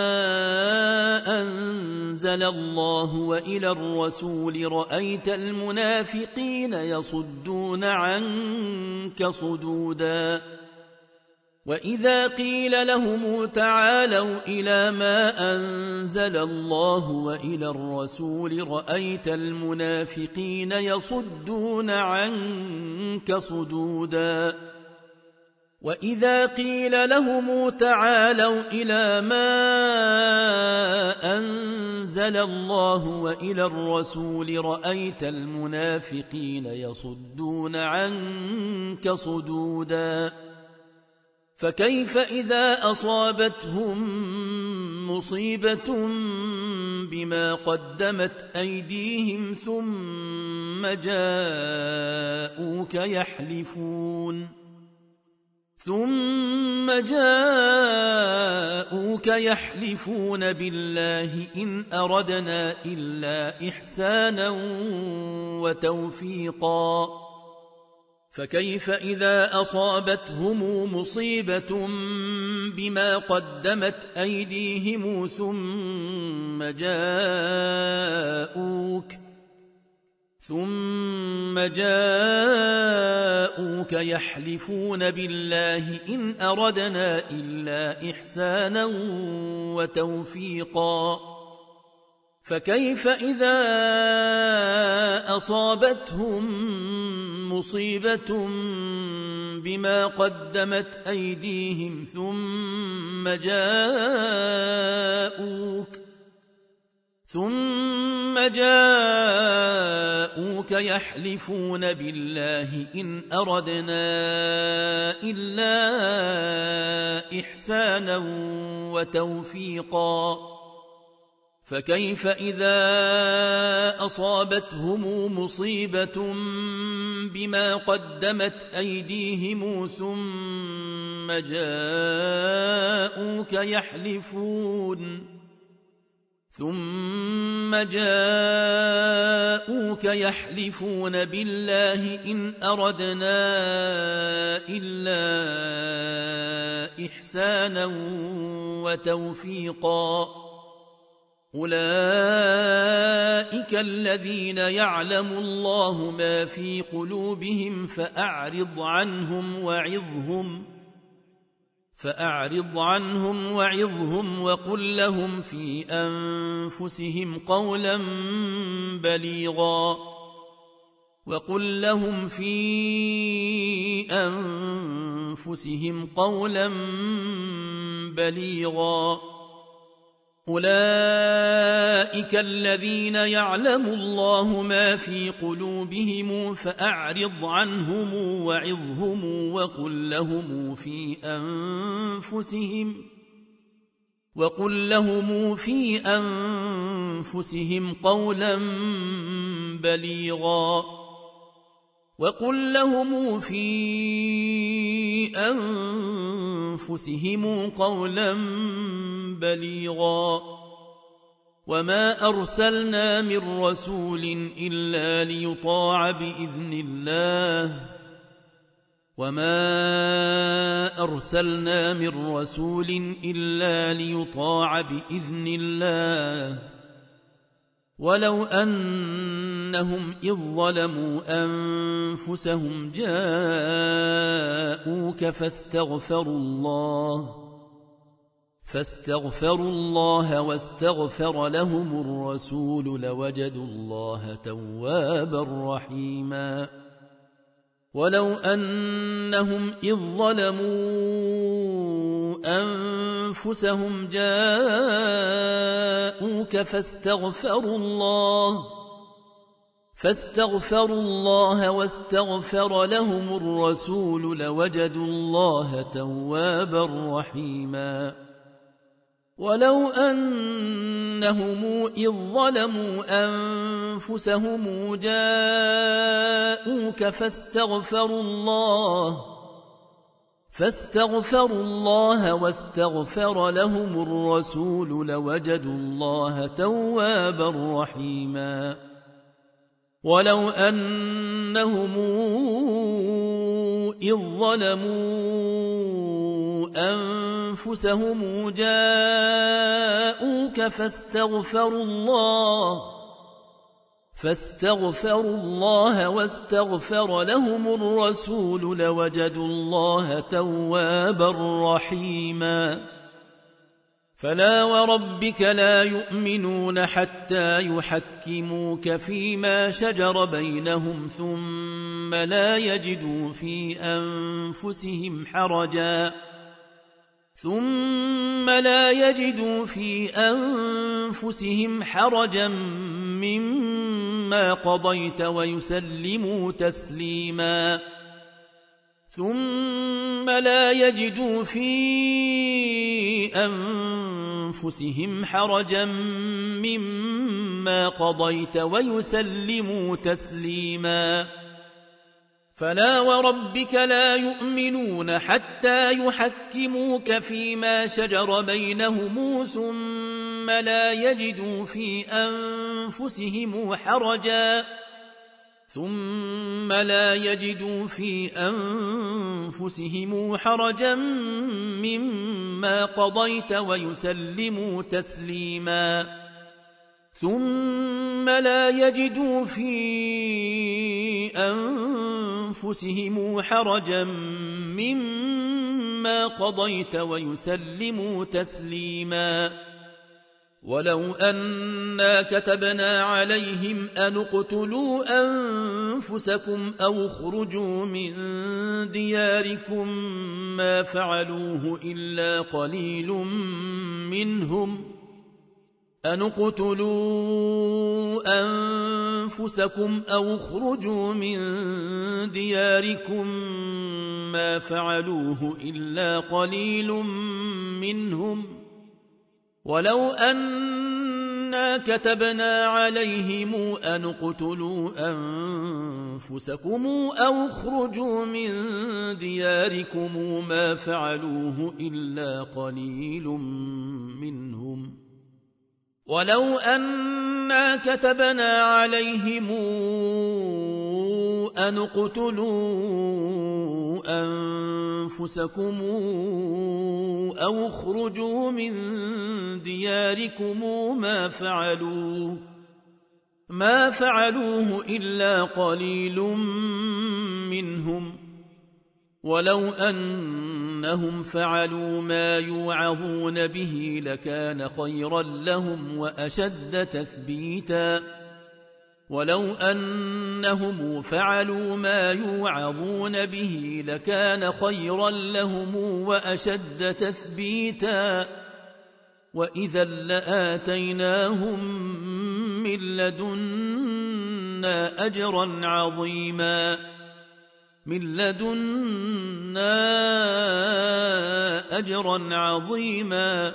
أنزل الله وإلى الرسول رأيت المنافقين يصدون عنك صدودا وإذا قيل لهم تعالوا إلى ما أنزل الله وإلى الرسول رأيت المنافقين يصدون عنك صدودا وإذا قيل لهم تعالوا إلى ما أنزل الله وإلى الرسول رأيت المنافقين يصدون عنك صدودا فكيف إذا أصابتهم مصيبة بما قدمت أيديهم ثم جاءوك يحلفون بالله إن أردنا إلا إحسانا وتوفيقا فكيف إذا أصابتهم مصيبة بما قدمت أيديهم ثم جاءوك يحلفون بالله إن أردنا إلا إحسانا وتوفيقا فكيف إذا أصابتهم مصيبة بما قدمت أيديهم ثم جاءوك يحلفون بالله إن أردنا إلا إحسانا وتوفيقا فكيف إذا أصابتهم مصيبة بما قدمت أيديهم ثم جاءوك يحلفون بالله إن أردنا إلا إحسانا وتوفيقا أولئك الذين يعلم الله ما في قلوبهم فأعرض عنهم وعظهم وقل لهم في أنفسهم قولا بليغا أولئك الذين يعلم الله ما في قلوبهم فأعرض عنهم وعظهم وقل لهم في أنفسهم قولا بليغا وما أرسلنا من رسول إلا ليطاع بإذن الله ولو أنهم إذ ظلموا أنفسهم جاءوك فاستغفروا الله واستغفر لهم الرسول لوجدوا الله توابا رحيما ولو أنهم إذ ظلموا أنفسهم جاءوك فاستغفروا الله واستغفر لهم الرسول لوجدوا الله توابا رحيما ولو أنهم إذ ظلموا أنفسهم جاءوك فاستغفروا الله واستغفر لهم الرسول لوجدوا الله توابا رحيما ولو أنهم إذ ظلموا أنفسهم جاءوك فاستغفروا الله واستغفر لهم الرسول لوجدوا الله توابا رحيما فلا وربك لا يؤمنون حتى يحكموك فيما شجر بينهم ثم لا يجدوا في أنفسهم حرجا مما قضيت ويسلموا تسليما فلا وربك لا يؤمنون حتى يحكموك فيما شجر بينهم ثم لا يجدوا في أنفسهم حرجا مما قضيت ويسلموا تسليما ولو أنا كتبنا عليهم أن اقتلوا أنفسكم أو اخرجوا من دياركم ما فعلوه إلا قليل منهم ولو أنا كتبنا عليهم أن اقتلوا أنفسكم أو اخرجوا من دياركم ما فعلوه إلا قليل منهم ولو أنا كتبنا عليهم أن اقتلوا أنفسكم أو اخرجوا من دياركم ما فعلوه إلا قليل منهم ولو أنهم فعلوا ما يوعظون به لكان خيرا لهم وأشد تثبيتا وإذا لآتيناهم من لدنا أجرا عظيما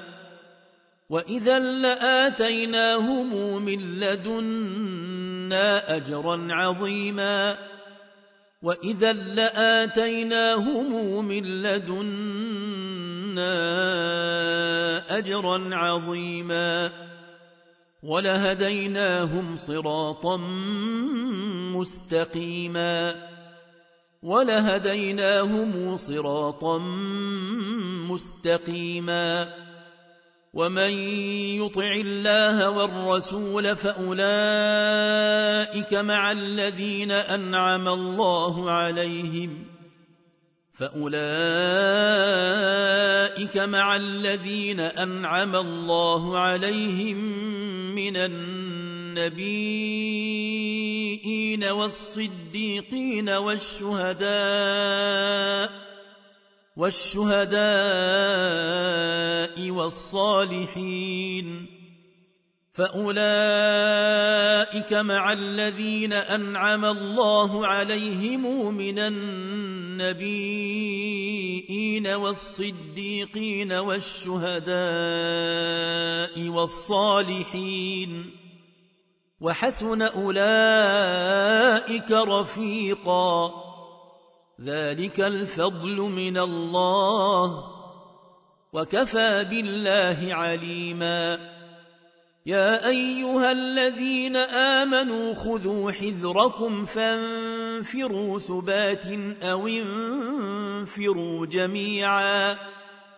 وإذا لآتيناهم من لدنا أجرا عظيما ولهديناهم صراطا مستقيما ومن يطع الله والرسول فأولئك مع الذين أنعم الله عليهم من النبيين والصديقين والشهداء والصالحين فأولئك مع الذين أنعم الله عليهم من النبيين والصديقين والشهداء والصالحين وحسن أولئك رفيقا ذلك الفضل من الله وكفى بالله عليما يا أيها الذين آمنوا خذوا حذركم فانفروا ثبات أو انفروا جميعا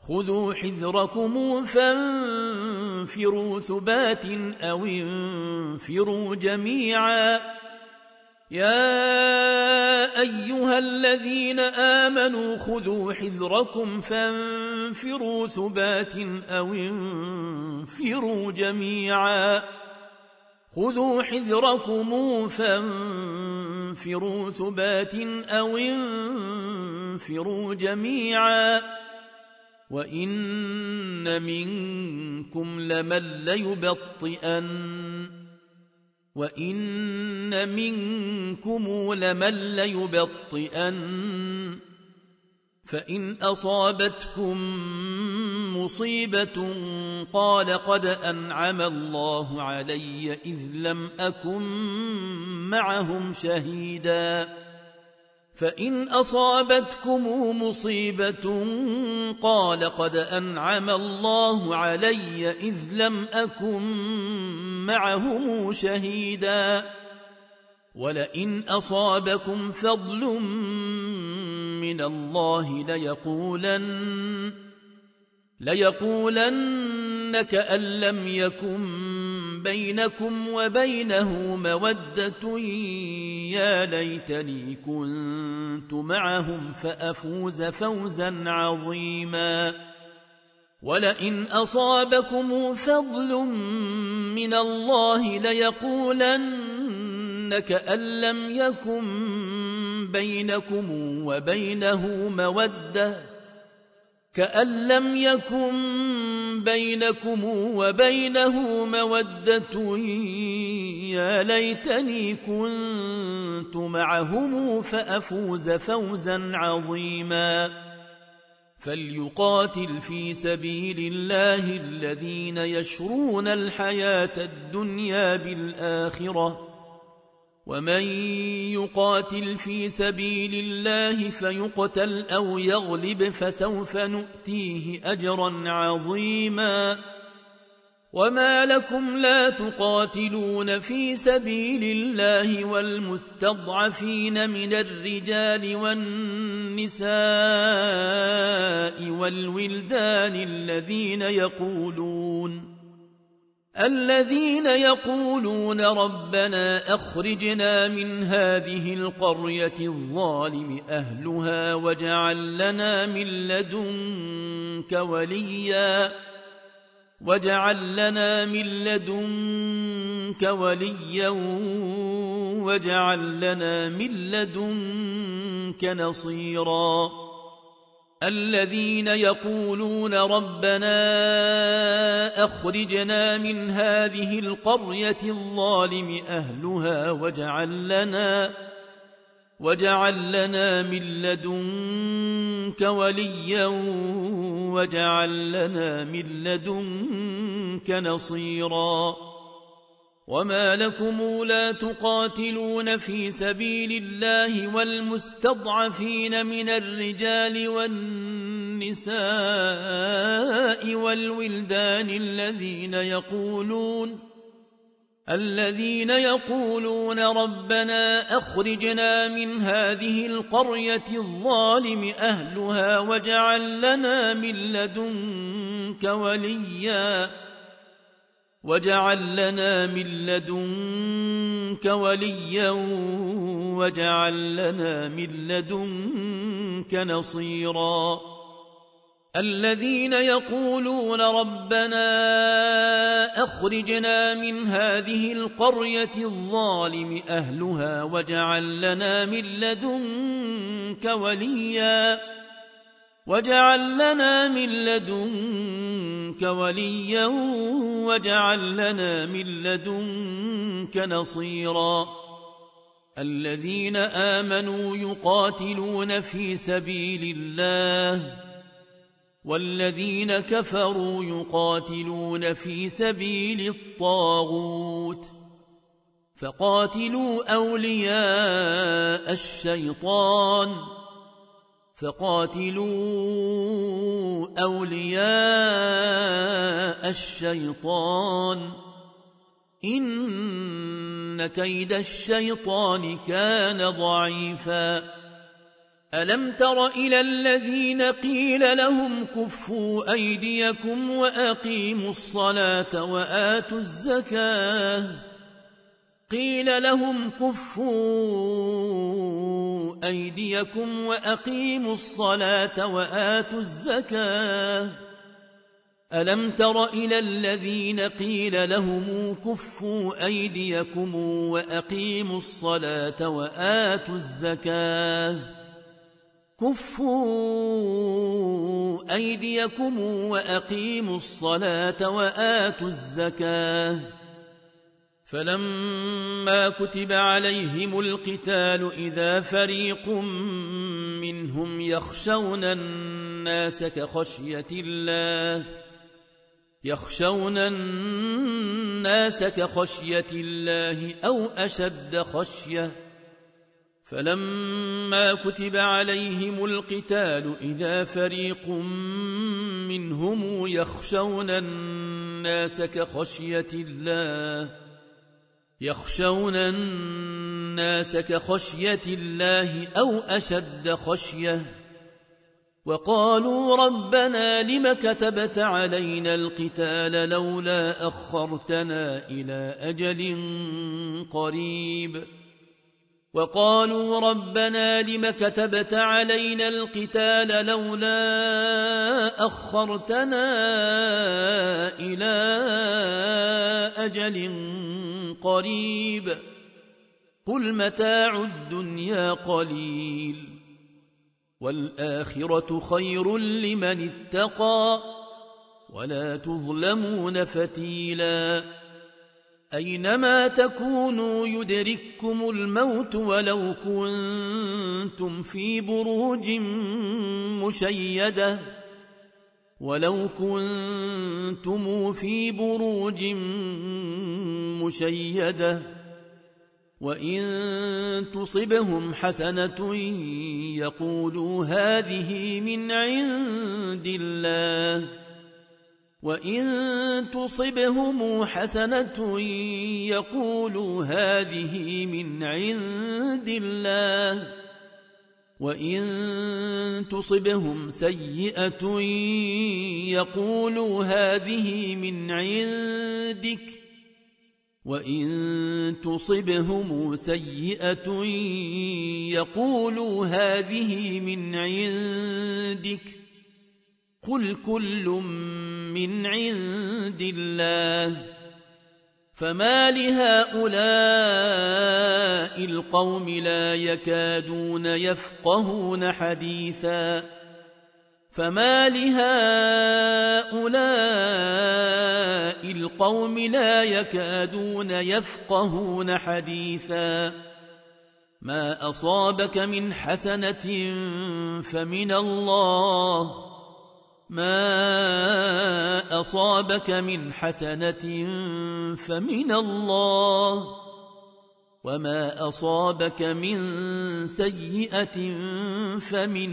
خذوا حذركم فانفروا ثبات أو انفروا جميعا يا أيها الذين آمنوا خذوا حذركم فانفروا ثبات أو انفروا جميعا خذوا حذركم فانفروا ثبات أو انفروا جميعا وإن منكم لمن ليبطئن فإن أصابتكم مصيبة قال قد أنعم الله علي إذ لم أكن معهم شهيدا فإن أصابتكم مصيبة قال قد أنعم الله علي إذ لم أكن معهم شهيدا ولئن أصابكم فضل من الله ليقولن كأن لم يكن بينكم وبينه مودة يا ليتني كنت معهم فأفوز فوزا عظيما ولئن أصابكم فضل من الله ليقولن كأن لم يكن بينكم وبينه مودة يا ليتني كنت معهم فأفوز فوزا عظيما فليقاتل في سبيل الله الذين يشرون الحياة الدنيا بالآخرة ومن يقاتل في سبيل الله فيقتل أو يغلب فسوف نؤتيه أجرا عظيما وما لكم لا تقاتلون في سبيل الله والمستضعفين من الرجال والنساء والولدان الذين يقولون ربنا أخرجنا من هذه القرية الظالم أهلها واجعل لنا من لدنك وليا واجعل لنا من لدنك نصيرا الذين يقولون ربنا أخرجنا من هذه القرية الظالم أهلها واجعل لنا من لدنك وليا واجعل لنا من لدنك نصيرا وما لكم لا تقاتلون في سبيل الله والمستضعفين من الرجال والنساء والولدان الذين يقولون ربنا أخرجنا من هذه القرية الظالم أهلها واجعل لنا من لدنك وليا واجعل لنا من لدنك نصيرا الذين يقولون ربنا أخرجنا من هذه القرية الظالم أهلها واجعل لنا من لدنك وليا واجعل لنا من لدنك نصيرا الذين آمنوا يقاتلون في سبيل الله والذين كفروا يقاتلون في سبيل الطاغوت فقاتلوا أولياء الشيطان إن كيد الشيطان كان ضعيفا ألم تر إلى الذين قيل لهم كفوا أيديكم وأقيموا الصلاة وآتوا الزكاة قيل لهم كفوا أيديكم وأقيموا الصلاة وآتوا الزكاة ألم تر إلى الذين قيل لهم كفوا أيديكم وأقيموا الصلاة وآتوا الزكاة كفوا أيديكم وأقيموا الصلاة وآتوا الزكاة فلما كتب عليهم القتال إذا فريق منهم يخشون الناس كخشية الله أو أشد خشية فلما كتب عليهم القتال إذا فريق منهم يخشون الناس كخشية الله أو أشد خشية وقالوا ربنا لم كتبت علينا القتال لولا أخرتنا إلى أجل قريب قل متاع الدنيا قليل والآخرة خير لمن اتقى ولا تظلمون فتيلا أينما تكونوا يدرككم الموت ولو كنتم في بروج مشيدة وإن تصبهم حسنة يقولوا هذه من عند الله وإن تصبهم حسنة يقولوا هذه من عند الله وإن تصبهم سيئة يقولوا هذه من عندك وإن تصبهم سيئة يقولوا هذه من عندك قل كل من عند الله فما لهؤلاء القوم لا يكادون يفقهون حديثا ما أصابك من حسنة فمن الله وما أصابك من سيئة فمن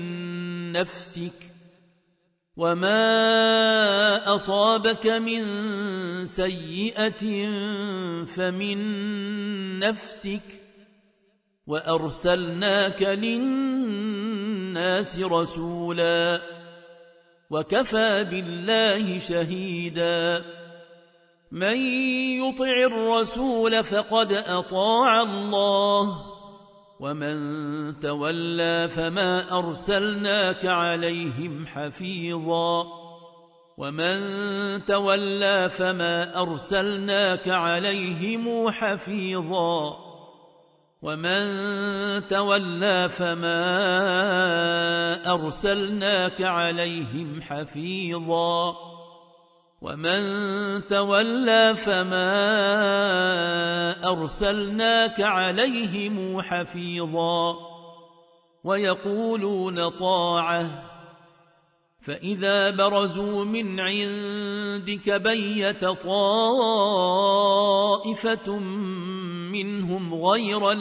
نفسك وأرسلناك للناس رسولا وكفى بالله شهيدا من يطع الرسول فقد أطاع الله ومن تولى فما أرسلناك عليهم حفيظا ومن تولى فما أرسلناك عليهم حفيظا ويقولون طاعة فإذا برزوا من عندك بيت طائفة منهم غير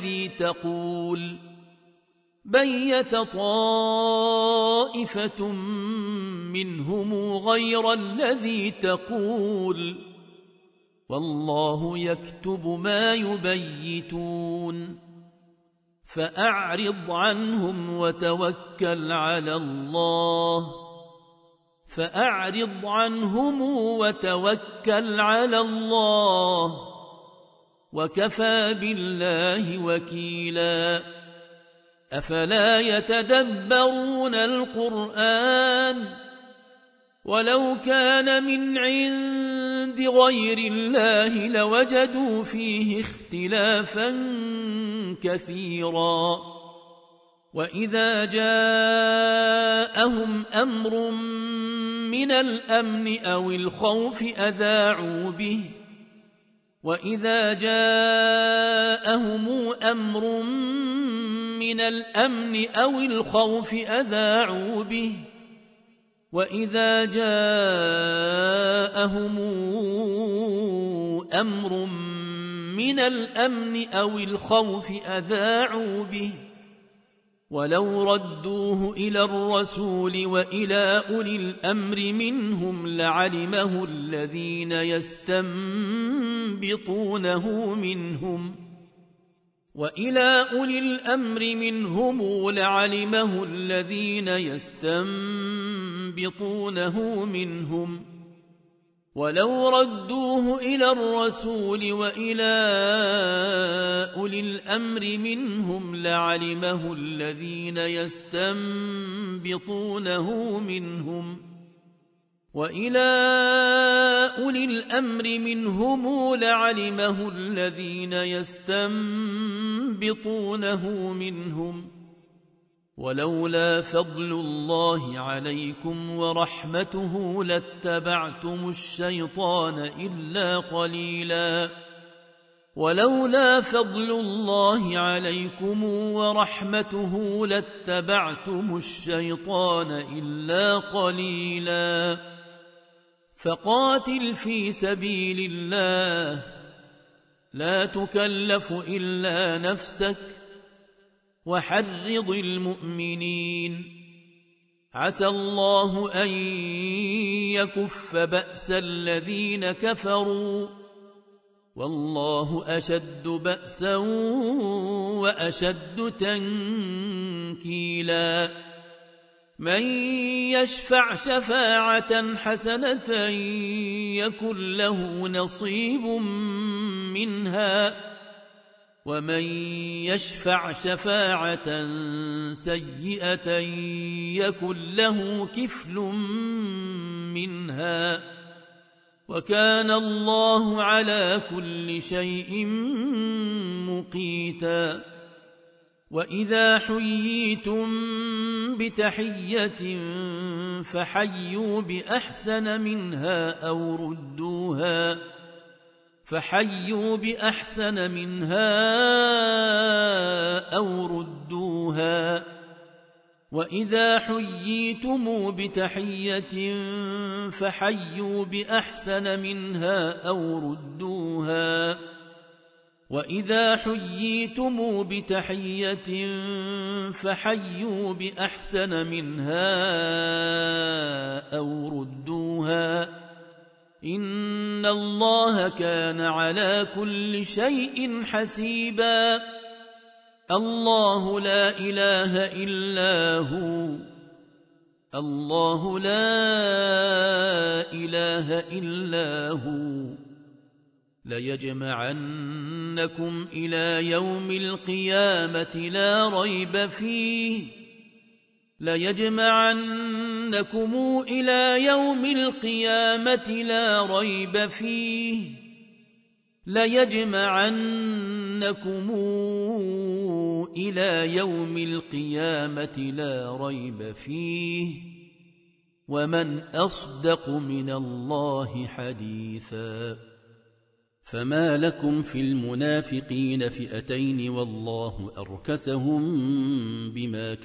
الذي تقول والله يكتب ما يبيتون فأعرض عنهم وتوكل على الله وكفى بالله وكيلا أفلا يتدبرون القرآن ولو كان من عند غير الله لوجدوا فيه اختلافا كثيرا وإذا جاءهم أمر من الأمن أو الخوف أذاعوا به وإذا جاءهم أمر من الأمن أو الخوف أذاعوا به ولو ردوه إلى الرسول وإلى أولي الأمر منهم لعلمه الذين يستنبطونه منهم ولو ردوه إلى الرسول وإلى أولي الأمر منهم لعلمه الذين يستنبطونه منهم ولولا فضل الله عليكم ورحمته لاتبعتم الشيطان إلا قليلا فقاتل في سبيل الله لا تكلف إلا نفسك وحرض المؤمنين عسى الله أن يكف بأس الذين كفروا والله أشد بأسا وأشد تنكيلا من يشفع شفاعة حسنة يكن له نصيب منها ومن يشفع شفاعة سيئة يكن له كفل منها وكان الله على كل شيء مقيتا وإذا حييتم بتحية فحيوا بأحسن منها أو ردوها وإذا حييتم بتحية فحيوا بأحسن منها أو ردوها وإذا حييتم بتحية فحيوا بأحسن منها أو ردوها إن الله كان على كل شيء حسيبا الله لا إله إلا هو ليجمعنكم إلى يوم القيامة لا ريب فيه ومن أصدق من الله حديثا فما لكم في المنافقين فئتين والله أركسهم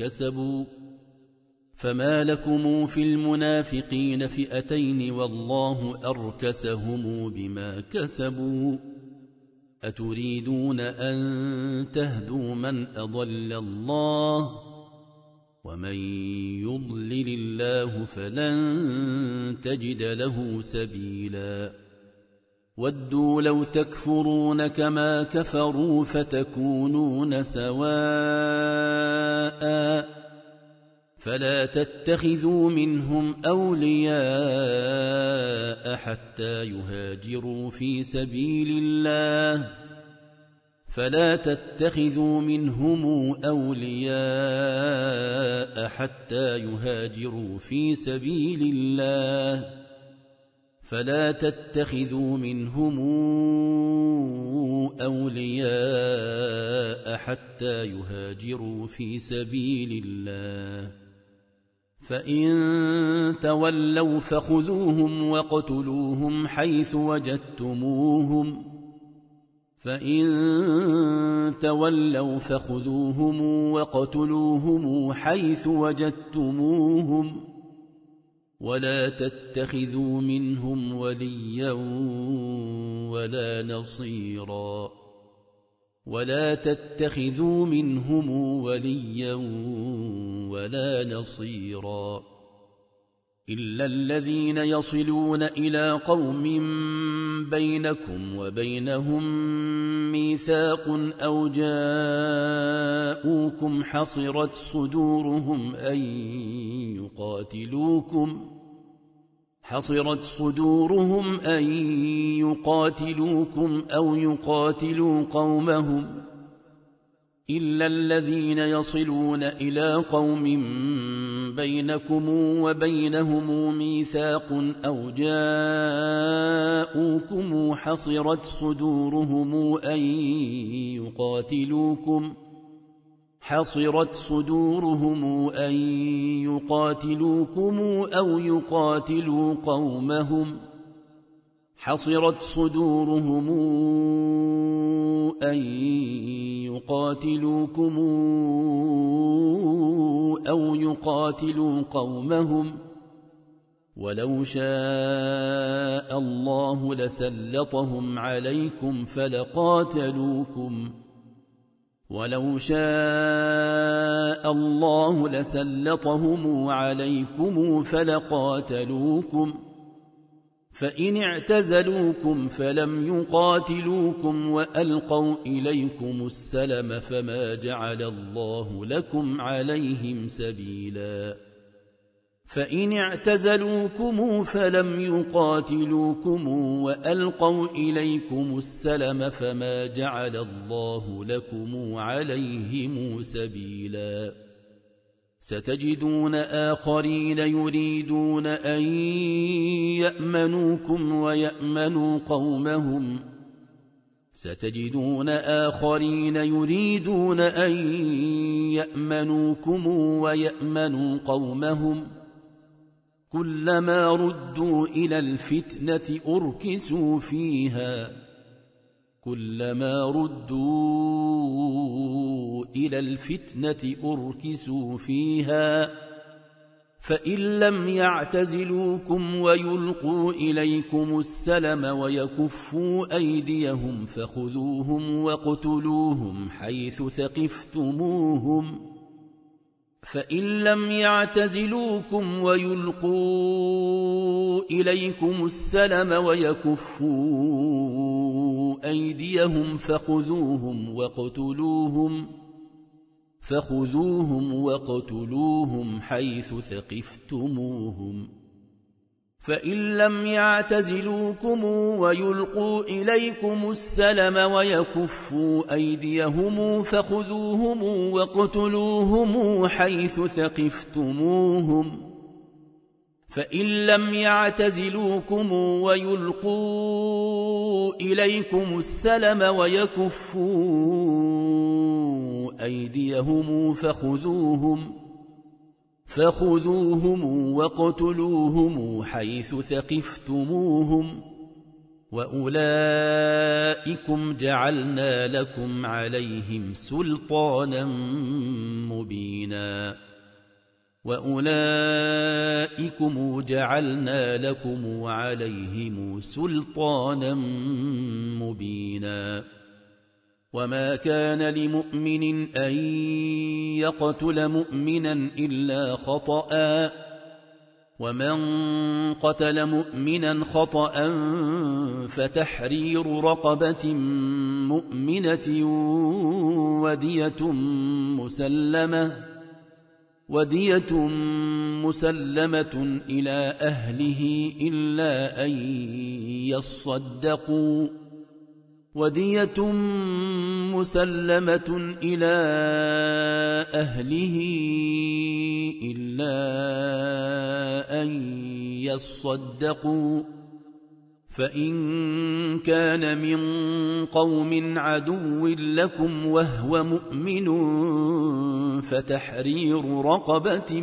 بما كسبوا أتريدون أن تهدوا من أضل الله ومن يضلل الله فلن تجد له سبيلا ودوا لو تكفرون كما كفروا فتكونون سواء فلا تتخذوا منهم أولياء حتى يهاجروا في سبيل الله فلا تتخذوا منهم أولياء حتى يهاجروا في سبيل الله فلا تتخذوا منهم أولياء حتى يهاجروا في سبيل الله فإن تولوا فخذوهم واقتلوهم حيث وجدتموهم حيث وجدتموهم ولا تتخذوا منهم وليا ولا نصيرا إلا الذين يصلون إلى قوم بينكم وبينهم ميثاق أو جاءوكم حصرت صدورهم أن يقاتلوكم أو يقاتلوا قومهم إلا الذين يصلون إلى قوم بينكم وبينهم ميثاق أو جاءوكم حصرت صدورهم أن يقاتلوكم أو يقاتلوا قومهم ولو شاء الله لسلطهم عليكم فلقاتلوكم فإن اعتزلوكم فلم يقاتلوكم وألقوا إليكم السلم فما جعل الله لكم عليهم سبيلا ستجدون آخرين يريدون أن يأمنوكم ويأمنوا قومهم كلما ردوا إلى الفتنة أركسوا فيها فإن لم يعتزلوكم ويلقوا إليكم السلم ويكفوا أيديهم فخذوهم واقتلوهم حيث ثقفتموهم فإن لم يعتزلوكم ويلقوا إليكم السلم ويكفوا أيديهم فخذوهم واقتلوهم حيث ثقفتموهم فإن لم يعتزلوكم ويلقوا إليكم السلم ويكفوا أيديهم فخذوهم واقتلوهم حيث ثقفتموهم وأولئكم جعلنا لكم عليهم سلطانا مبينا وما كان لمؤمن أن يقتل مؤمنا إلا خطأ ومن قتل مؤمنا خطأ فتحرير رقبة مؤمنة ودية مسلمة إلى أهله إلا أن يصدقوا فإن كان من قوم عدو لكم وهو مؤمن فتحرير رقبة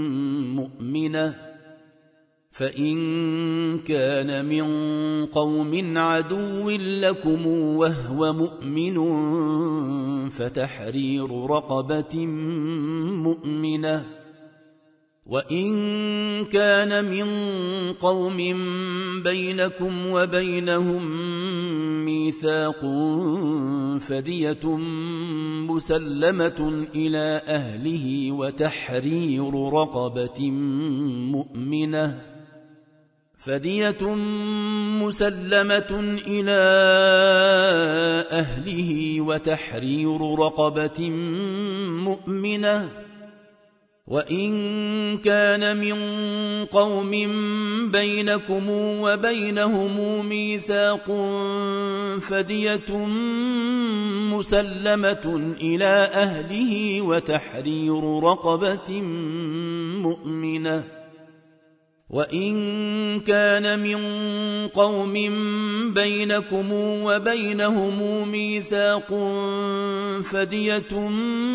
مؤمنة وإن كان من قوم بينكم وبينهم ميثاق فدية مسلمة إلى أهله وتحرير رقبة مؤمنة وإن كان من قوم بينكم وبينهم ميثاق فدية مسلمة إلى أهله وتحرير رقبة مؤمنة وإن كان من قوم بينكم وبينهم ميثاق فدية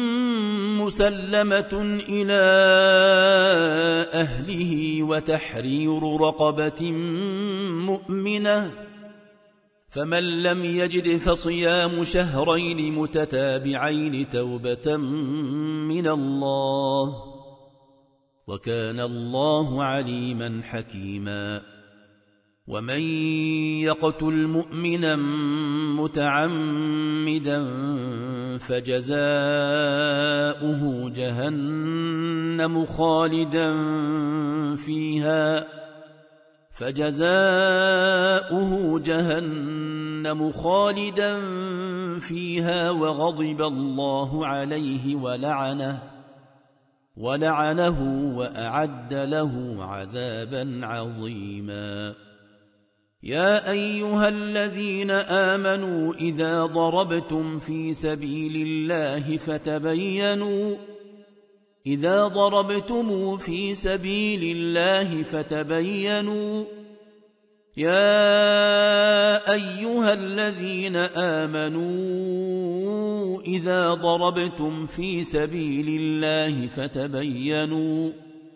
مسلمة إلى أهله وتحرير رقبة مؤمنة فمن لم يجد فصيام شهرين متتابعين توبة من الله وكان الله عليما حكيما ومن يقتل مؤمنا متعمدا فجزاؤه جهنم خالدا فيها وغضب الله عليه ولعنه وأعد له عذابا عظيما يا أيها الذين آمنوا إذا ضربتم في سبيل الله فتبينوا يا أيها الذين آمنوا إذا ضربتم في سبيل الله فتبينوا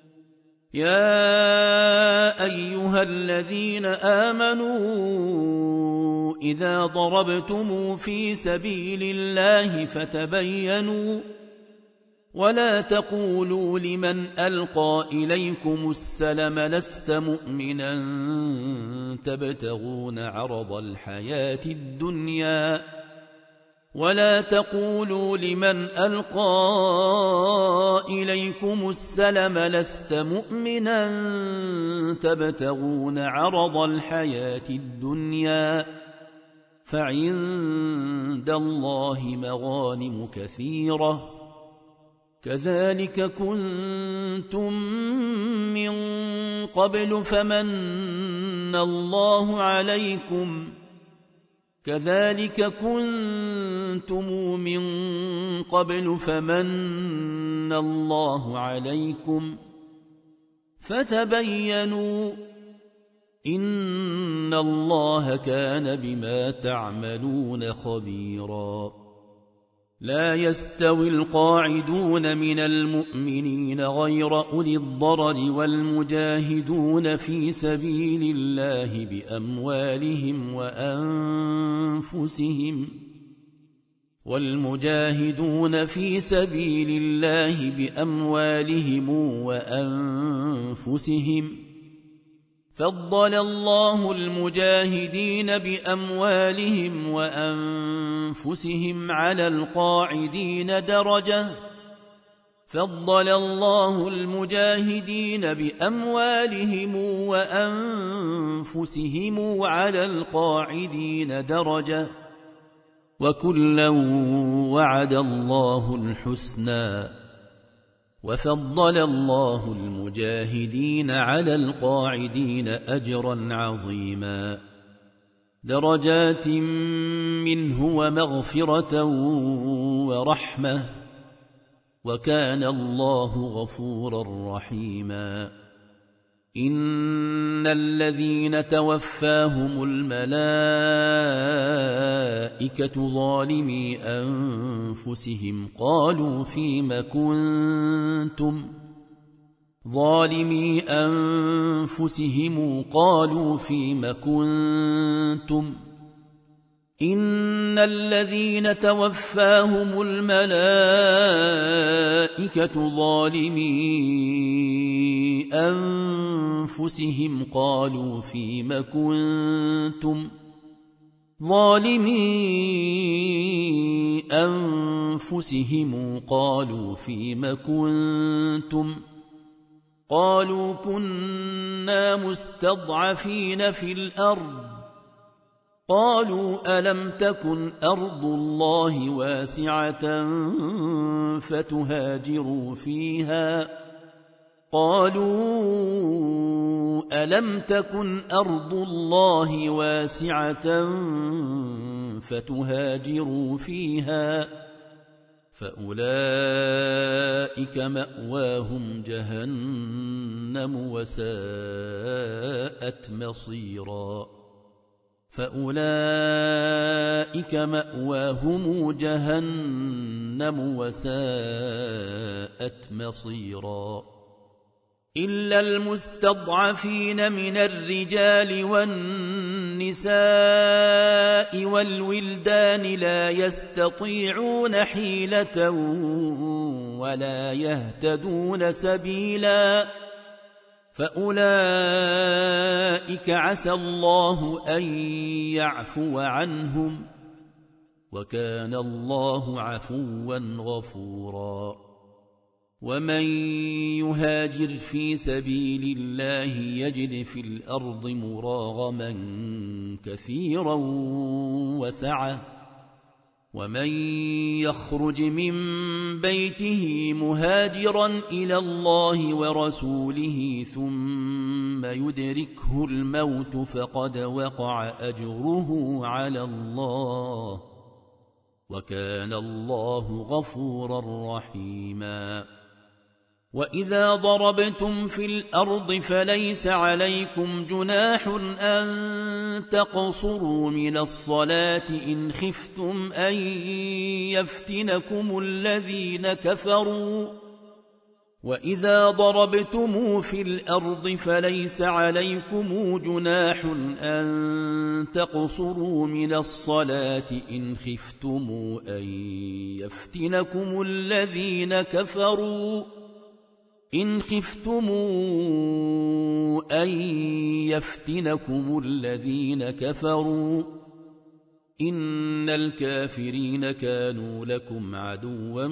ولا تقولوا لمن ألقى إليكم السلم لست مؤمنا تبتغون عرض الحياة الدنيا فعند الله مغانم كثيرة كذلك كنتم من قبل فمن الله عليكم فتبينوا إن الله كان بما تعملون خبيرا لا يستوي القاعدون من المؤمنين غير أولي الضرر والمجاهدون في سبيل الله بأموالهم وأنفسهم فضل الله المجاهدين بأموالهم وأنفسهم على القاعدين درجة فضل الله المجاهدين بأموالهم وأنفسهم على القاعدين درجة وكلا وعد الله الحسنى وفضل الله المجاهدين على القاعدين أجرا عظيما درجات منه ومغفرة ورحمة وكان الله غفورا رحيما إن الذين توفاهم الملائكة ظالمي أنفسهم قالوا فيم كنتم إن الذين توفاهم الملائكة ظالمي أنفسهم قالوا فيم كنتم قالوا كنا مستضعفين في الأرض قالوا ألم تكن أرض الله واسعة فتهاجروا فيها فأولئك مأواهم جهنم وساءت مصيرا إلا المستضعفين من الرجال والنساء والولدان لا يستطيعون حيلة ولا يهتدون سبيلا فأولئك عسى الله أن يعفو عنهم وكان الله عفوا غفورا ومن يهاجر في سبيل الله يجد في الأرض مراغما كثيرا وسعة ومن يخرج من بيته مهاجرا إلى الله ورسوله ثم يدركه الموت فقد وقع أجره على الله وكان الله غفورا رحيما وإذا ضربتم في الأرض فليس عليكم جناح أن تقصروا من الصلاة إن خفتم أن يفتنكم الذين كفروا وإذا ضربتم في الأرض فليس عليكم جناح أن تقصروا من الصلاة إن خفتم أن يفتنكم الذين كفروا إن الكافرين كانوا لكم عدوا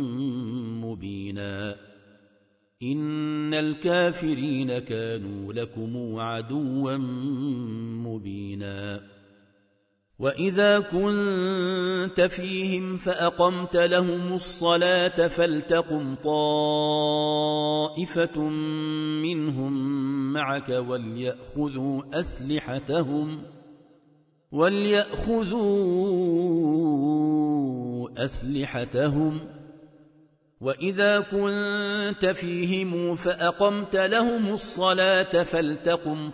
مبينا وإذا كنت فيهم فأقمت لهم الصلاة فلتقم طائفة منهم معك وليأخذوا أسلحتهم وإذا كنت فيهم فأقمت لهم الصلاة فلتقم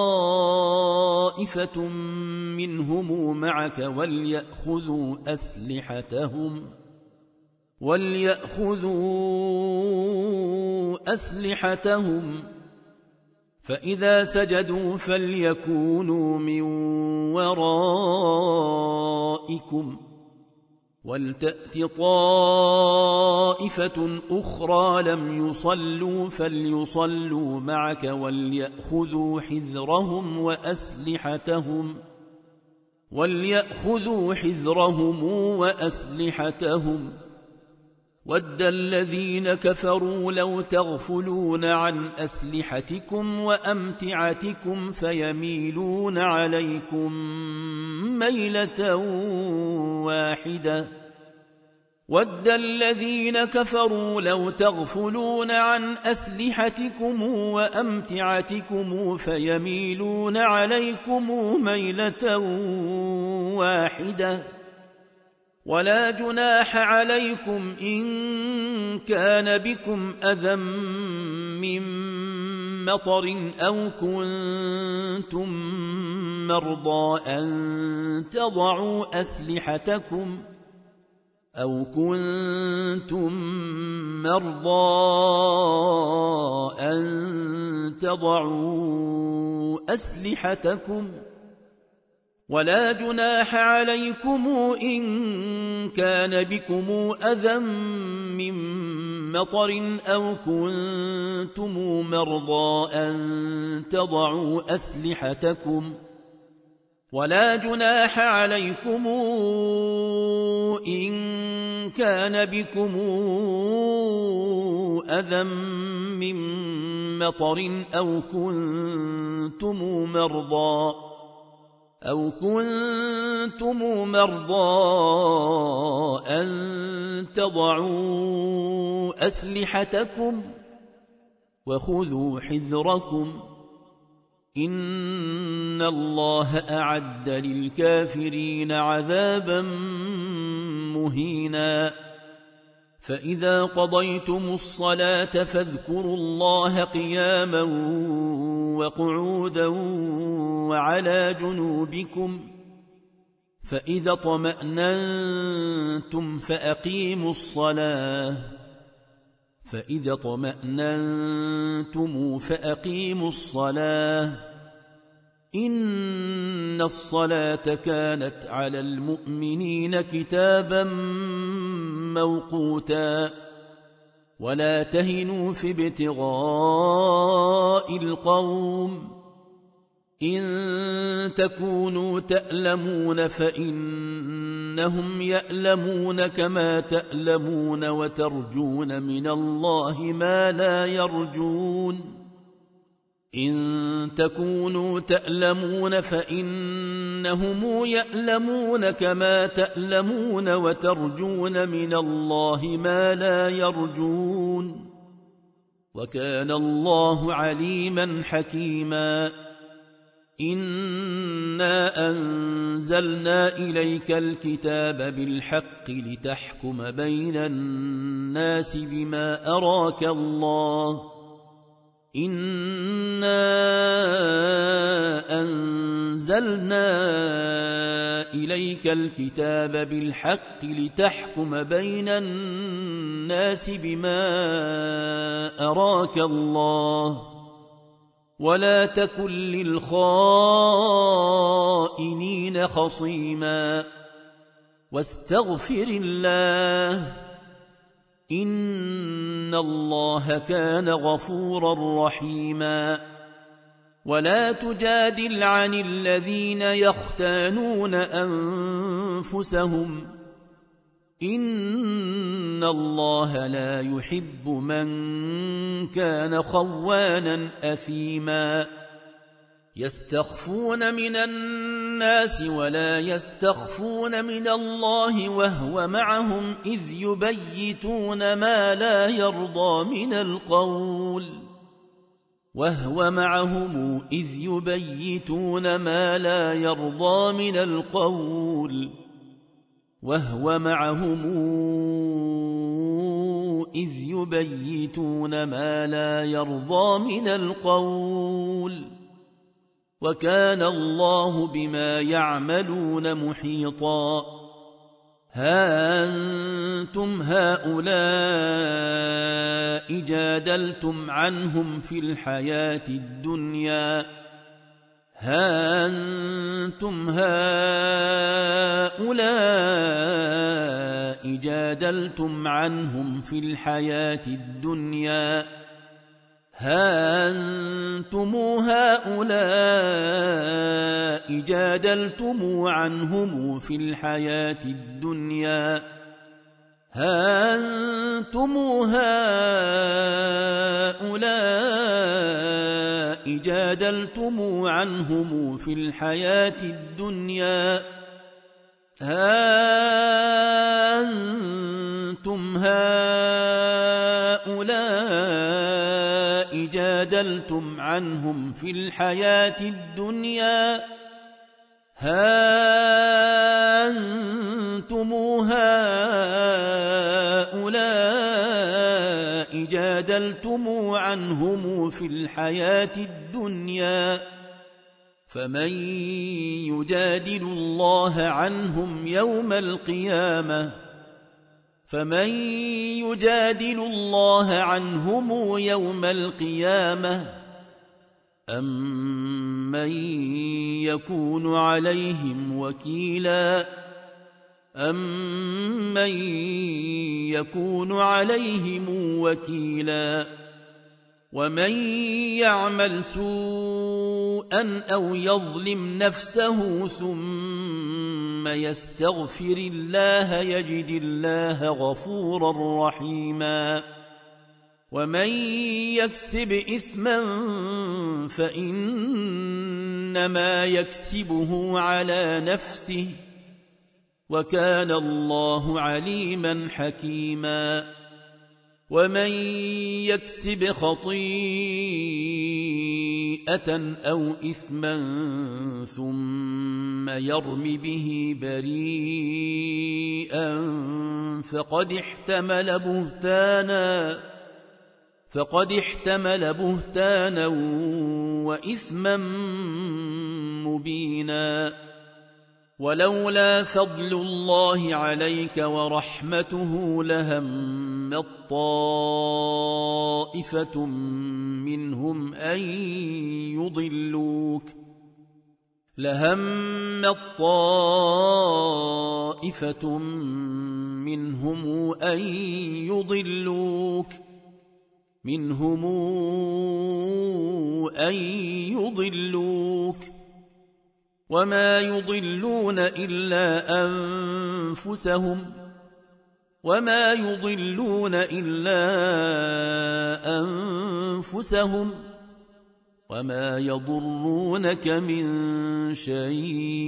طائفة منهم معك وليأخذوا أسلحتهم فإذا سجدوا فليكونوا من ورائكم ولتأت طائفة أخرى لم يصلوا فليصلوا معك وليأخذوا حذرهم وأسلحتهم ود الذين كفروا لو تغفلون عن أسلحتكم وأمتعتكم فيميلون عليكم ميلة واحدة ود الذين كفروا لو تغفلون عن أسلحتكم وأمتعتكم فيميلون عليكم ميلة واحدة ولا جناح عليكم إن كان بكم أذى من مطر أو كنتم مرضى أن تضعوا أسلحتكم ولا جناح عليكم إن كان بكم أذى من مطر أو كنتم مرضى أن تضعوا أسلحتكم ولا جناح عليكم إن كان بكم أذى من مطر أو كنتم مرضى أن تضعوا أسلحتكم وخذوا حذركم إن الله أعد للكافرين عذابا مهينا فإذا قضيتم الصلاة فاذكروا الله قياما وقعودا وعلى جنوبكم فإذا اطمأننتم فأقيموا الصلاة إن الصلاة كانت على المؤمنين كتابا موقوتا ولا تهنوا في ابتغاء القوم إن تكونوا تألمون فإنهم يألمون كما تألمون وترجون من الله ما لا يرجون إن تكونوا تألمون فإنهم يألمون كما تألمون وترجون من الله ما لا يرجون وكان الله عليما حكيما إنا أنزلنا إليك الكتاب بالحق لتحكم بين الناس بما أراك الله إنا أنزلنا إليك الكتاب بالحق لتحكم بين الناس بما أراك الله ولا تكن للخائنين خصيما واستغفر الله إن الله كان غفورا رحيما ولا تجادل عن الذين يختانون أنفسهم إن الله لا يحب من كان خوانا أثيما يستخفون من الناس ولا يستخفون من الله وهو معهم إذ يبيتون ما لا يرضى من القول وكان الله بما يعملون محيطا ها أنتم هؤلاء جادلتم عنهم في الحياة الدنيا ها أنتم هؤلاء جادلتم عنهم في الحياة الدنيا ها أنتم هؤلاء جادلتم عنهم في الحياة الدنيا فمن يجادل الله عنهم يوم القيامة أم من يكون عليهم وكيلا ومن يعمل سوءا أو يظلم نفسه ثم يستغفر الله يجد الله غفورا رحيما ومن يكسب إثما فإنما يكسبه على نفسه وكان الله عليما حكيما ومن يكسب خطيئة أو إثما ثم يرم به بريئا فقد احتمل بهتانا وإثما مبينا ولولا فضل الله عليك ورحمته لهمت طائفة منهم أن يضلوك وما يضلون إلا أنفسهم وما يضرونك من شيء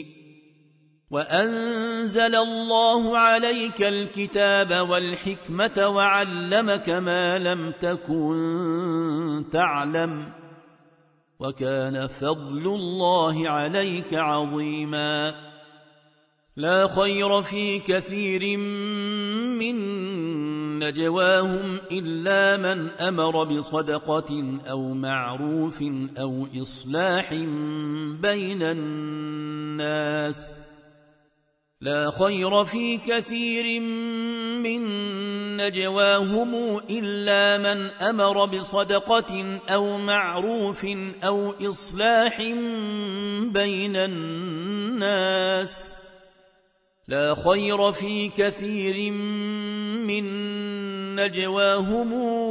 وأنزل الله عليك الكتاب والحكمة وعلمك ما لم تكن تعلم وكان فضل الله عليك عظيما لا خير في كثير من نجواهم إلا من أمر بصدقة أو معروف أو إصلاح بين الناس لا خير في كثير من نجواهم إلا من أمر بصدقة أو معروف أو إصلاح بين الناس لا خير في كثير من نجواهم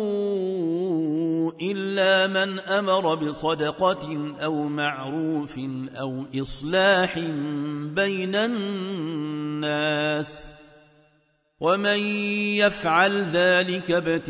إلا من أمر بصدقة أو معروف أو إصلاح بين الناس ومن يفعل ذلك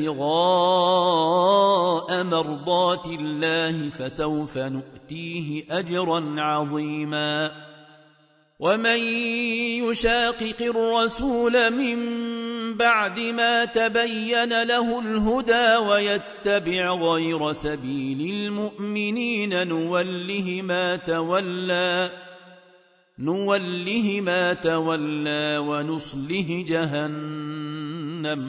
ابتغاء مرضات الله فسوف نؤتيه أجرا عظيما ومن يشاقق الرسول من بعد ما تبين له الهدى ويتبع غير سبيل المؤمنين نوله ما تولى ونصله جهنم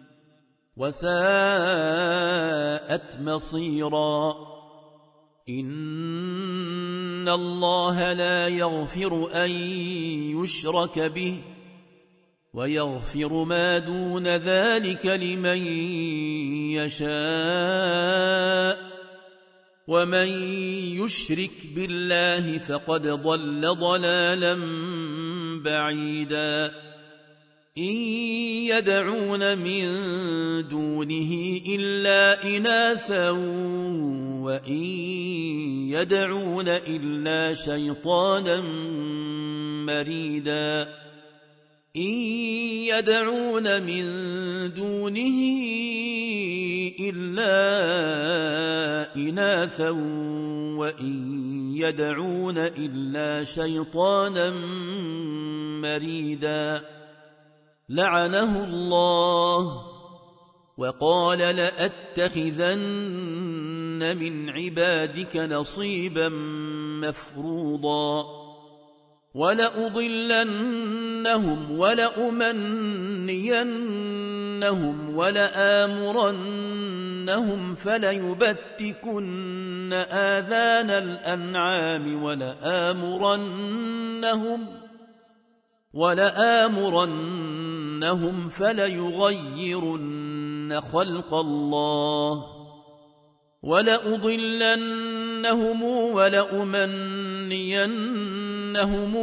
وساءت مصيرا إن الله لا يغفر أن يشرك به ويغفر ما دون ذلك لمن يشاء ومن يشرك بالله فقد ضل ضلالا بعيدا إن يدعون من دونه إلا إناثا وإن يدعون إلا شيطانا مريدا إن يدعون من دونه إلا إناثا وإن يدعون إلا شيطانا مريدا لعنه الله وقال لأتخذن من عبادك نصيبا مفروضا ولأضلنهم ولأمنينهم ولآمرنهم فليبتكن آذان الأنعام ولآمرنهم فليغيرن خلق الله ولأضلنهم ولأمنينهم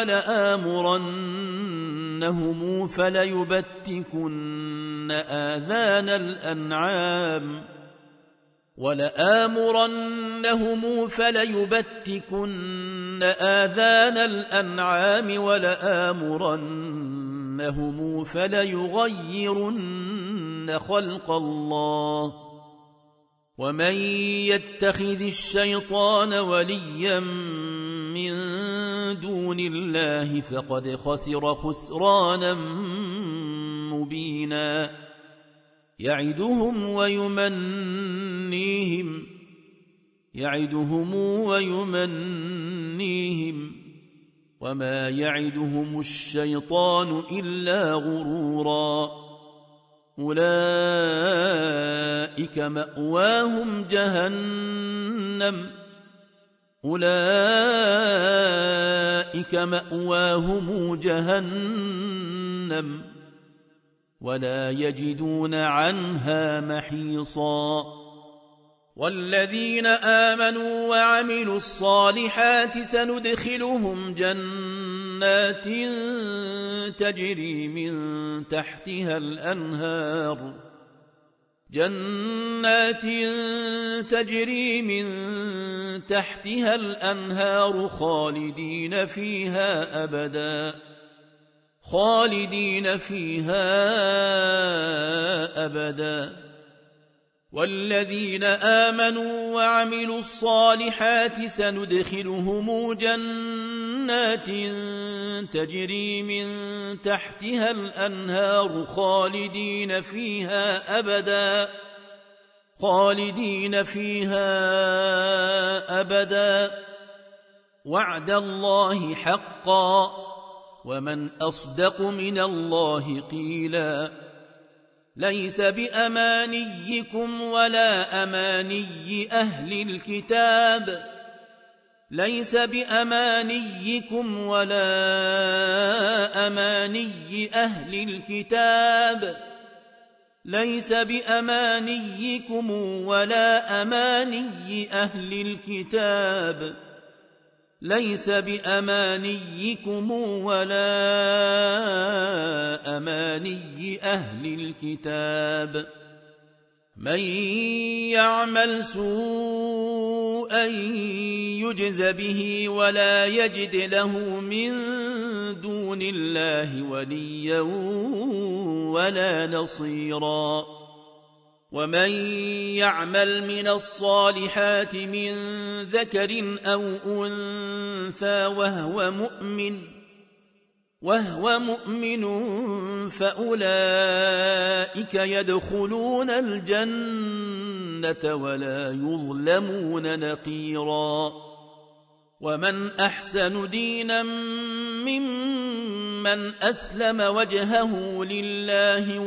ولآمرنهم فليبتكن آذان الأنعام ولآمرنهم فليغيرن خلق الله ومن يتخذ الشيطان وليا من دون الله فقد خسر خسرانا مبينا يعدهم ويمنيهم وما يعدهم الشيطان إلا غرورا أولئك مأواهم جهنم ولا يجدون عنها محيصا والذين آمنوا وعملوا الصالحات سندخلهم جنات تجري من تحتها الأنهار خالدين فيها أبدا والذين آمنوا وعملوا الصالحات سندخلهم جنات تجري من تحتها الأنهار خالدين فيها أبدا وعد الله حقا ومن أصدق من الله قيلا ليس بأمانيكم ولا أماني أهل الكتاب من يعمل سوءا يجز به ولا يجد له من دون الله وليا ولا نصيرا ومن يعمل من الصالحات من ذكر أو أنثى وهو مؤمن فأولئك يدخلون الجنة ولا يظلمون نقيرا ومن أحسن دينا ممن أسلم وجهه لله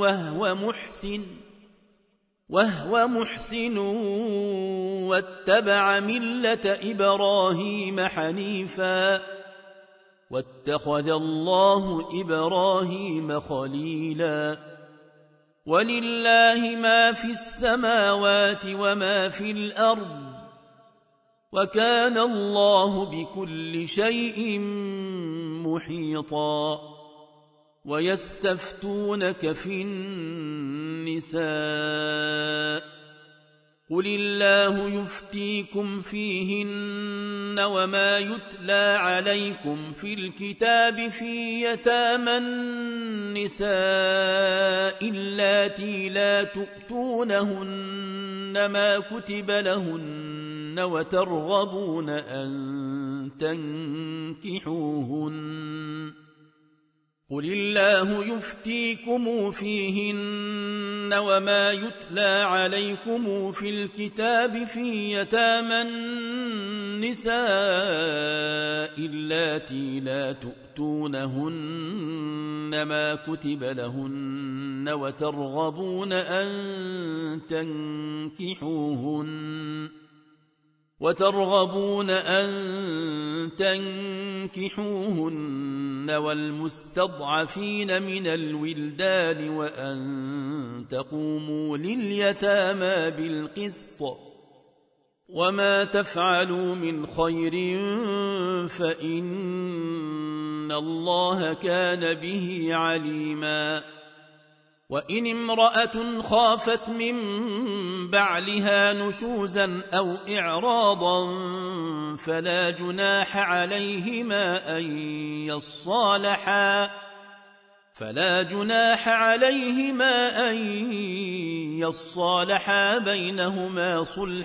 وهو محسن واتبع ملة إبراهيم حنيفا واتخذ الله إبراهيم خليلا ولله ما في السماوات وما في الأرض وكان الله بكل شيء محيطا ويستفتونك في النساء قل الله يفتيكم فيهن وما يتلى عليكم في الكتاب في يتامى النساء اللاتي لا تؤتونهن ما كتب لهن وترغبون أن تنكحوهن. قل الله يفتيكم فيهن وما يتلى عليكم في الكتاب في يتامى النساء اللاتي لا تؤتونهن ما كتب لهن وترغبون أن تنكحوهن والمستضعفين من الولدان وأن تقوموا لليتامى بالقسط وما تفعلوا من خير فإن الله كان به عليما. وإن امرأة خافت من بعلها نشوزا أو إعراضا فلا جناح عليهما أن يصالحا بينهما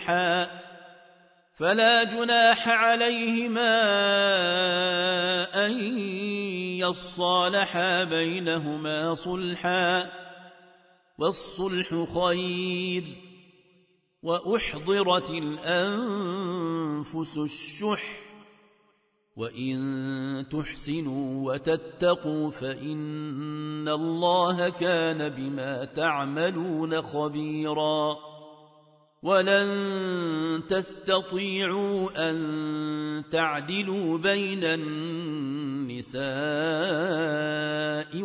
صلحا والصلح خير. وأحضرت الأنفس الشح وإن تحسنوا وتتقوا فإن الله كان بما تعملون خبيرا. ولن تستطيعوا أن تعدلوا بين النساء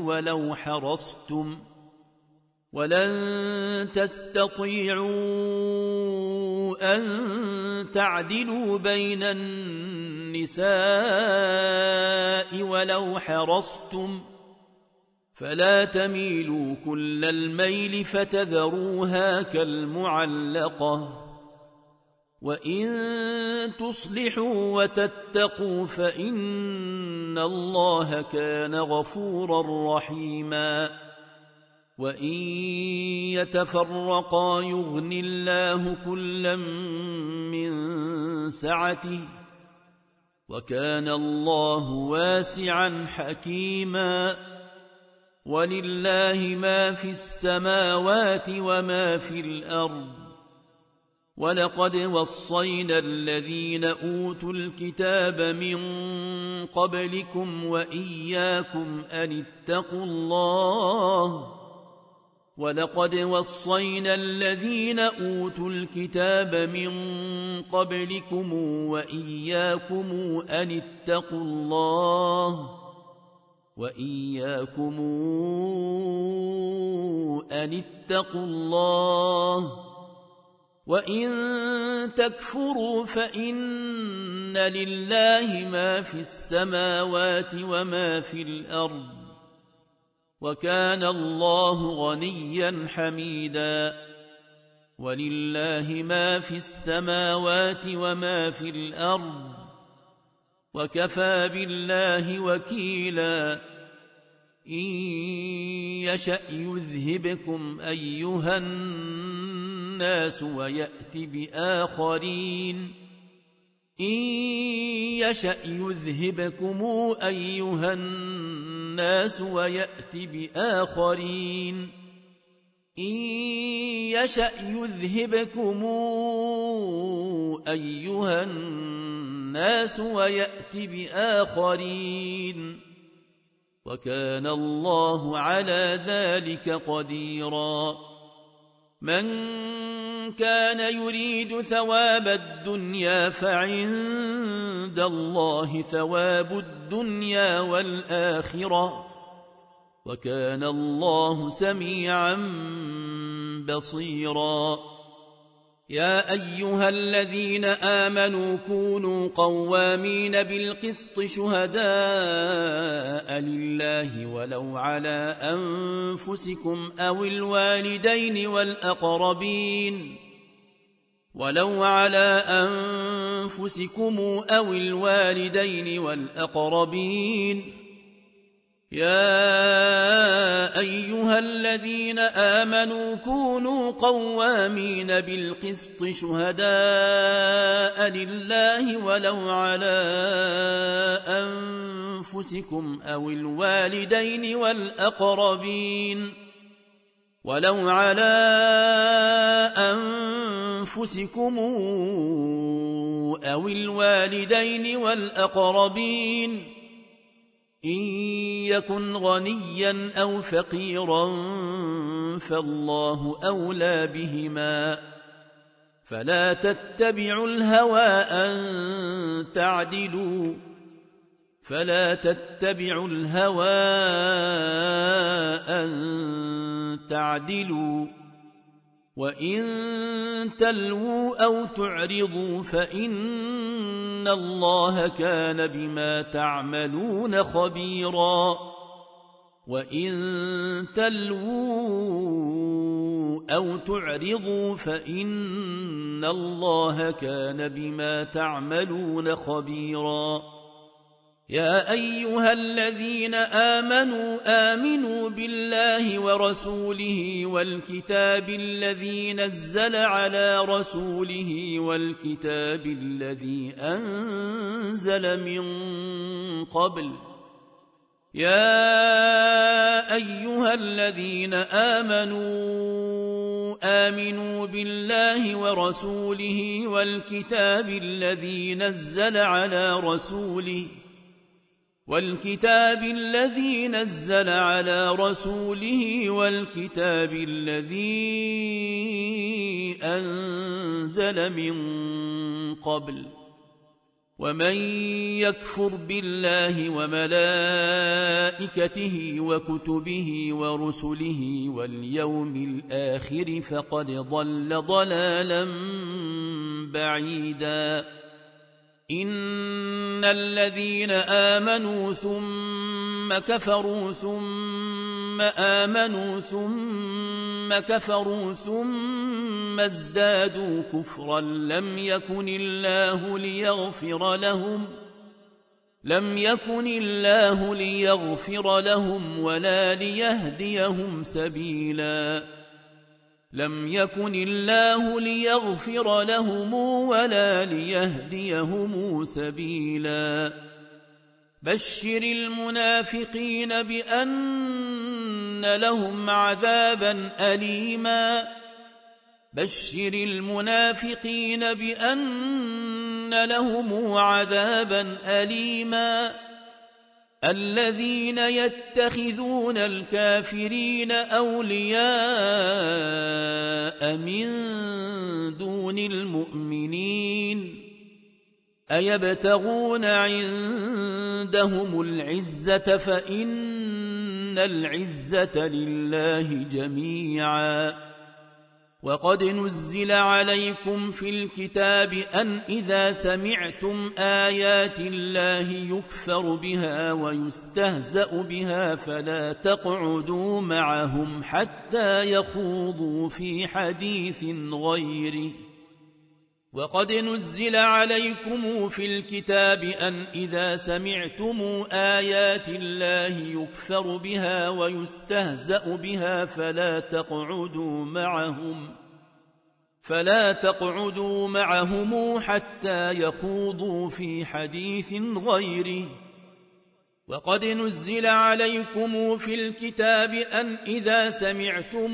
ولو حرصتم فلا تميلوا كل الميل فتذروها كالمعلقة. وإن تصلحوا وتتقوا فإن الله كان غفورا رحيما. وإن يتفرقا يغن الله كلا من سعته وكان الله واسعا حكيما. ولله ما في السماوات وما في الأرض. ولقد وصينا الذين أوتوا الكتاب من قبلكم وإياكم أن اتقوا الله وإن تكفروا فإن لله ما في السماوات وما في الأرض وكان الله غنيا حميدا. ولله ما في السماوات وما في الأرض وكفى بالله وكيلا. إن يشأ يذهبكم أيها الناس ويأت بآخرين وكان الله على ذلك قديرا. من كان يريد ثواب الدنيا فعند الله ثواب الدنيا والآخرة وكان الله سميعا بصيرا. يا أيها الذين آمنوا كونوا قوامين بالقسط شهداء لله ولو على أنفسكم أو الوالدين والأقربين ولو على أنفسكم أو الوالدين والأقربين يا أيها الذين آمنوا كونوا قوامين بالقسط شهداء لله ولو على أنفسكم أو الوالدين والأقربين إن يكن غنيا أو فقيرا فالله أولى بهما فلا تتبعوا الهوى أن تعدلوا وإن تلووا أو تعرضوا فإن الله كان بما تعملون خبيرا يا أيها الذين آمنوا آمنوا بالله ورسوله والكتاب الذي نزل على رسوله والكتاب الذي أنزل من قبل يا أيها الذين آمنوا آمنوا بالله ورسوله والكتاب الذي نزل على رسوله والكتاب الذي أنزل من قبل ومن يكفر بالله وملائكته وكتبه ورسله واليوم الآخر فقد ضل ضلالا بعيدا إن الذين آمنوا ثم كفروا ثم آمنوا ثم كفروا ثم ازدادوا كفرا لم يكن الله ليغفر لهم ولا ليهديهم سبيلا بشر المنافقين بأن لهم عذابا أليما الذين يتخذون الكافرين أولياء من دون المؤمنين أيبتغون عندهم العزة فإن العزة لله جميعا وقد نزل عليكم في الكتاب أن إذا سمعتم آيات الله يكفر بها ويستهزأ بها فلا تقعدوا معهم حتى يخوضوا في حديث غيره وقد نزل عليكم في الكتاب أن إذا سمعتم آيات الله يكفر بها ويستهزأ بها فلا تقعدوا معهم حتى يخوضوا في حديث غيره وقد نزل عليكم في الكتاب أن إذا سمعتم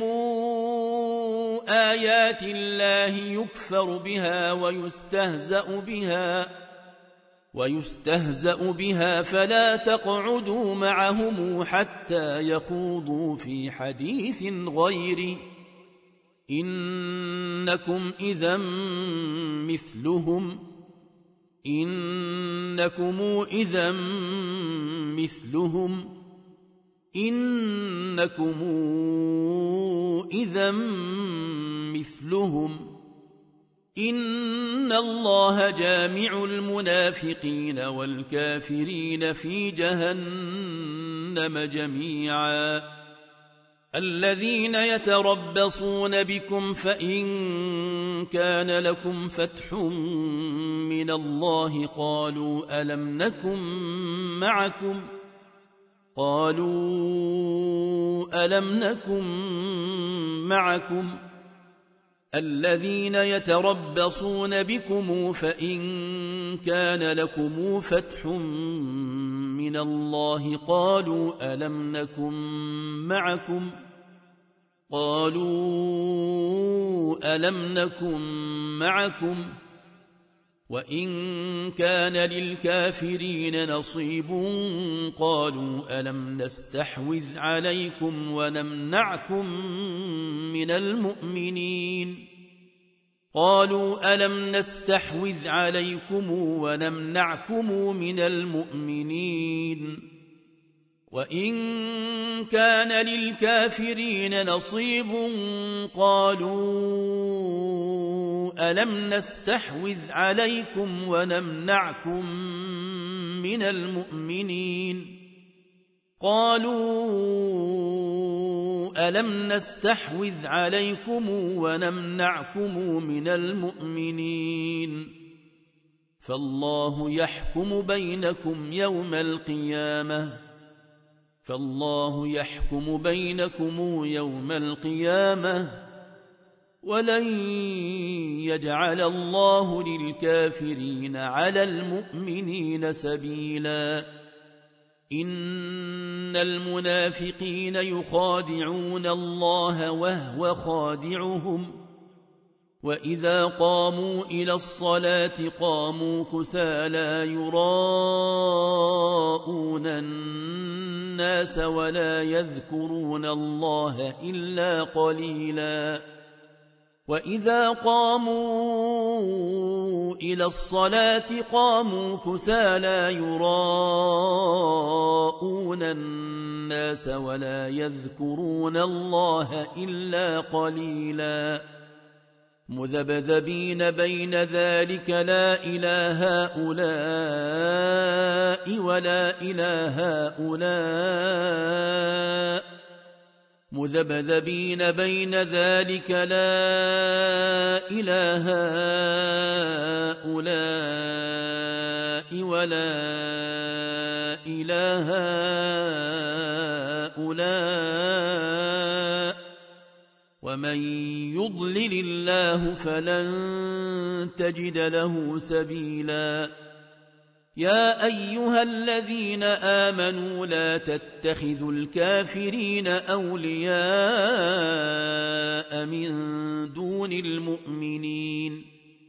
آيات الله يكفر بها ويستهزأ بها فلا تقعدوا معهم حتى يخوضوا في حديث غيره إنكم إذا مثلهم إن الله جامع المنافقين والكافرين في جهنم جميعا الذين يتربصون بكم فإن كان لكم فتح من الله قالوا ألم نكن معكم الذين يتربصون بكم فإن كان لكم فتح من الله قالوا ألم نكن معكم وإن كان للكافرين نصيب قالوا ألم نستحوذ عليكم ونمنعكم من المؤمنين قالوا ألم نستحوذ عليكم ونمنعكم من المؤمنين وإن كان للكافرين نصيب قالوا ألم نستحوذ عليكم ونمنعكم من المؤمنين فالله يحكم بينكم يوم القيامة ولن يجعل الله للكافرين على المؤمنين سبيلا إن المنافقين يخادعون الله وهو خادعهم وإذا قاموا إلى الصلاة قاموا كسالى يراءون الناس ولا يذكرون الله إلا قليلا وإذا قاموا إلى الصلاة قاموا كسالى يراءون الناس ولا يذكرون الله إلا قليلا مذبذبين بين ذلك لا إله هؤلاء ولا إله هؤلاء مذبذبين بين ذلك لا إله هؤلاء ولا إله هؤلاء ومن يضلل الله فلن تجد له سبيلا يا أيها الذين آمنوا لا تتخذوا الكافرين أولياء من دون المؤمنين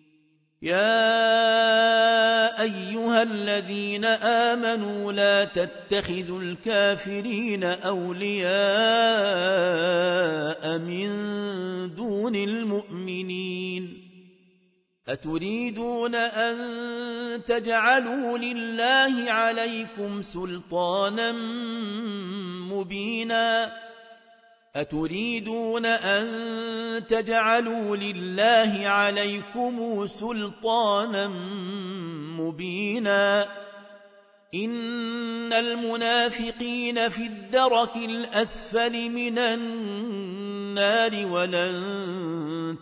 يا أيها الذين آمنوا لا تتخذوا الكافرين أولياء من دون المؤمنين أتريدون أن تجعلوا لله عليكم سلطانا مبينا إن المنافقين في الدرك الأسفل من النار ولن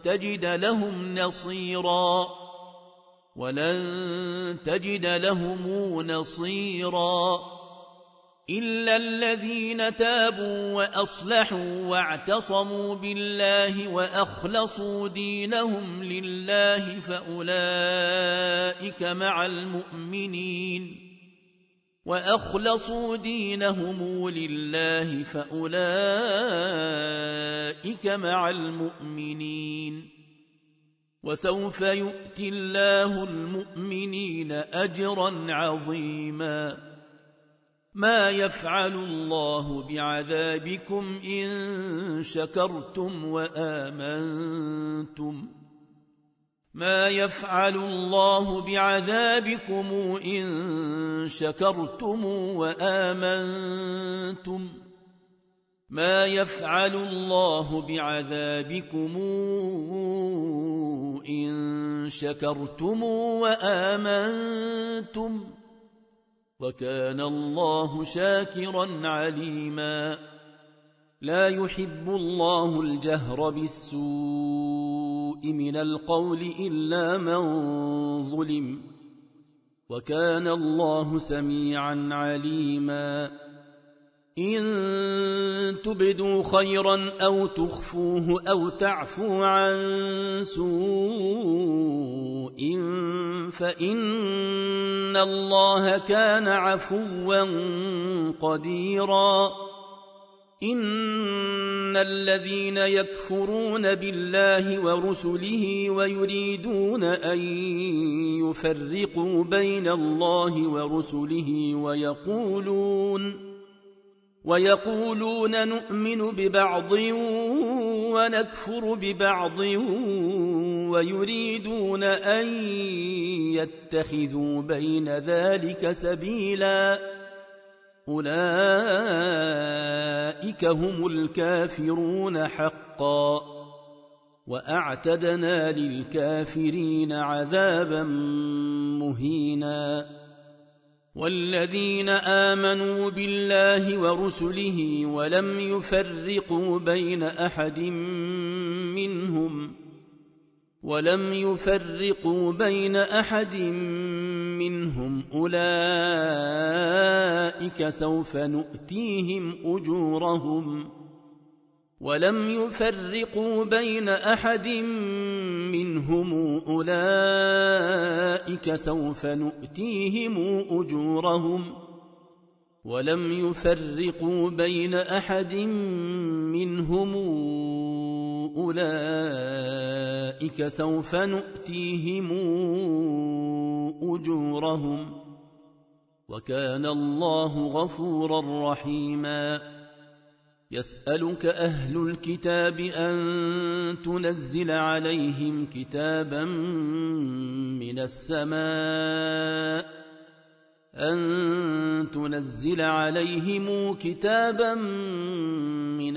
تجد لهم نصيرا إلا الذين تابوا وأصلحوا واعتصموا بالله وأخلصوا دينهم لله فأولئك مع المؤمنين وسوف يؤتي الله المؤمنين أجرا عظيما ما يفعل الله بعذابكم إن شكرتم وآمنتم وكان الله شاكرا عليما لا يحب الله الجهر بالسوء من القول إلا من ظلم وكان الله سميعا عليما إن تبدوا خيرا أو تخفوه أو تعفو عن سوء فإن الله كان عفوا قديرا إن الذين يكفرون بالله ورسله ويريدون أن يفرقوا بين الله ورسله ويقولون نؤمن ببعض ونكفر ببعض ويريدون أن يتخذوا بين ذلك سبيلا أولئك هم الكافرون حقا وأعتدنا للكافرين عذابا مهينا والذين آمنوا بالله ورسله ولم يفرقوا بين أحد منهم أولئك سوف نؤتيهم أجورهم ولم يفرقوا بين أحد منهم أولئك سوف نؤتيهم أجورهم وكان الله غفورا رحيما يسألك أهل الكتاب أن تنزل عليهم كتابا من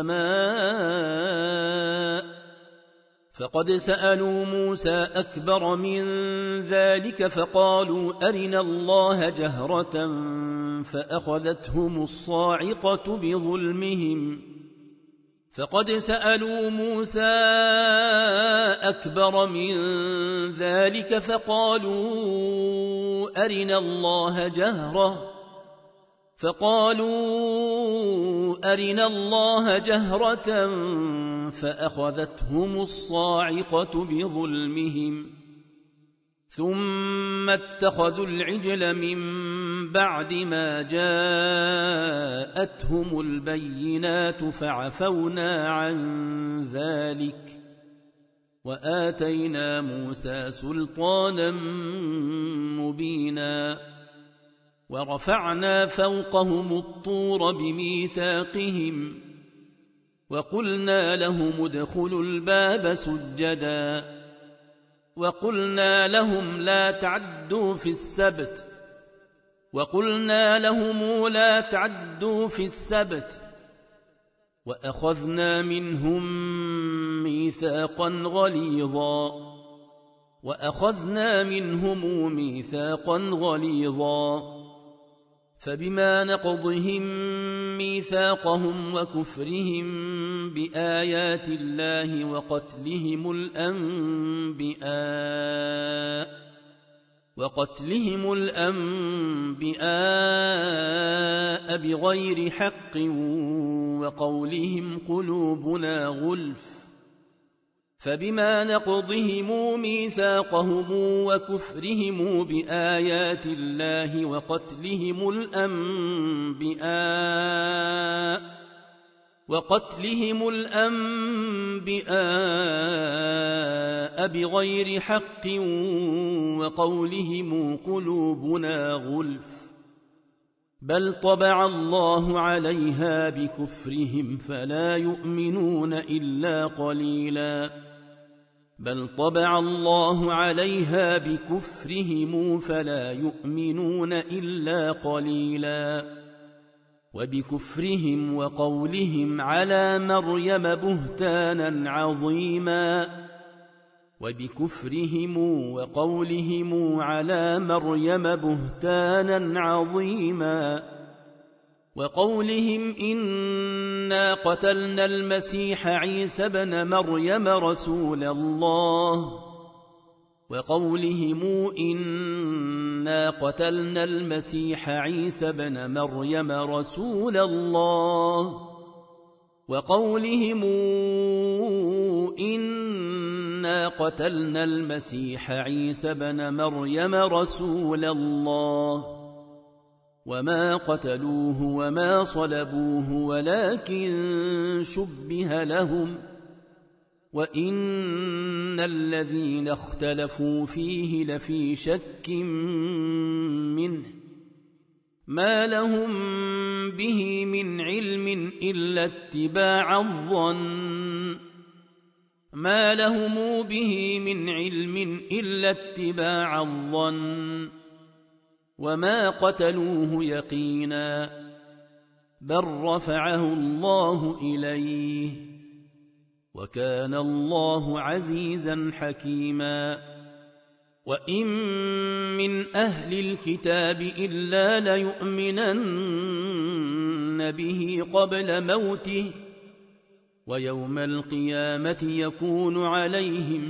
السماء فقد سألوا موسى أكبر من ذلك فقالوا أرنا الله جهرة فأخذتهم الصاعقة بظلمهم ثم اتخذوا العجل من بعد ما جاءتهم البينات فعفونا عن ذلك وآتينا موسى سلطانا مبينا ورفعنا فوقهم الطور بميثاقهم وقلنا لهم ادخلوا الباب سجدا وقلنا لهم لا تعدوا في السبت وأخذنا منهم ميثاقا غليظا فبما نقضهم ميثاقهم وكفرهم بآيات الله وقتلهم الأنبياء بغير حق وقولهم قلوبنا غلف فبما نقضهم ميثاقهم وكفرهم بآيات الله وقتلهم الأنبياء بغير حق وقولهم قلوبنا غلف بل طبع الله عليها بكفرهم فلا يؤمنون إلا قليلا وبكفرهم وقولهم على مريم بهتانا عظيما وقولهم إنا قتلنا المسيح عيسى ابن مريم رسول الله وقولهم إنا قتلنا المسيح عيسى ابن مريم رسول الله وقولهم إنا قتلنا المسيح عيسى ابن مريم رسول الله وما قتلوه وما صلبوه ولكن شبه لهم وإن الذين اختلفوا فيه لفي شك منه ما لهم به من علم إلا اتباع الظن ما لهم به من علم إلا اتباع الظن وما قتلوه يقينا بل رفعه الله إليه وكان الله عزيزا حكيما وإن من أهل الكتاب إلا ليؤمنن به قبل موته ويوم القيامة يكون عليهم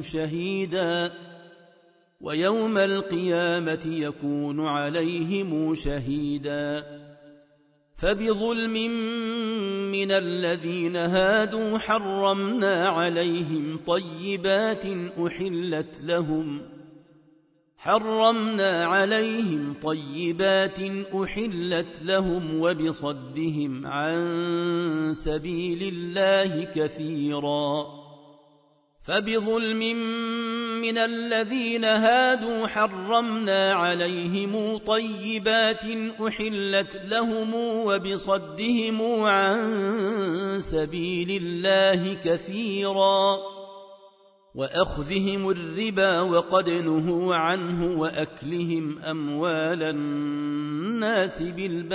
شهيدا فبظلم من الذين هادوا حرمنا عليهم طيبات أحلت لهم وبصدهم عن سبيل الله كثيرا فبظلم من الذين هادوا حرمنا عليهم طيبات أحلت لهم وبصدهم عن سبيل الله كثيرا وأخذهم الربا وقد نهوا عنه وأكلهم أموال الناس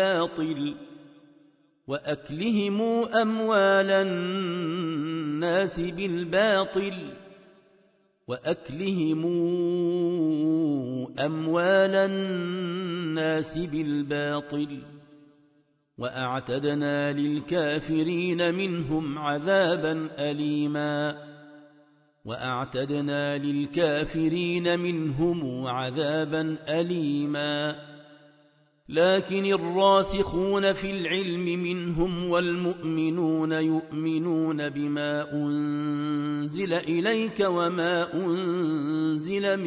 بالباطل وأعتدنا للكافرين منهم عذابا أليما لكن الراسخون في العلم منهم والمؤمنون يؤمنون بما أنزل إليك وما أنزل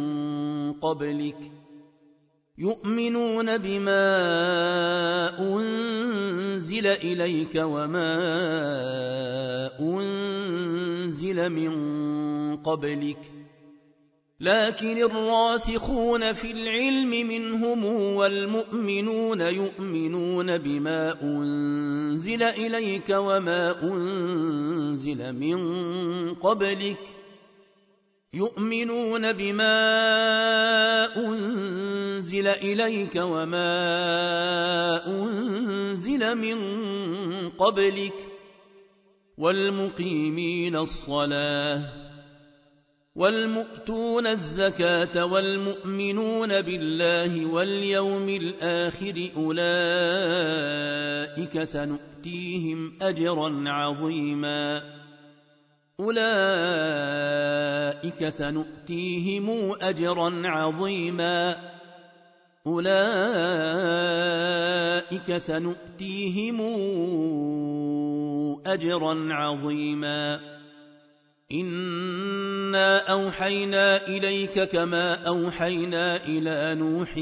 من قبلك لكن الراسخون في العلم منهم والمؤمنون يؤمنون بما أنزل إليك وما أنزل من قبلك والمقيمين الصلاة والمؤتون الزكاة والمؤمنون بالله واليوم الآخر أولئك سنؤتيهم أجرا عظيما إنا أوحينا إليك كما أوحينا إلى نوح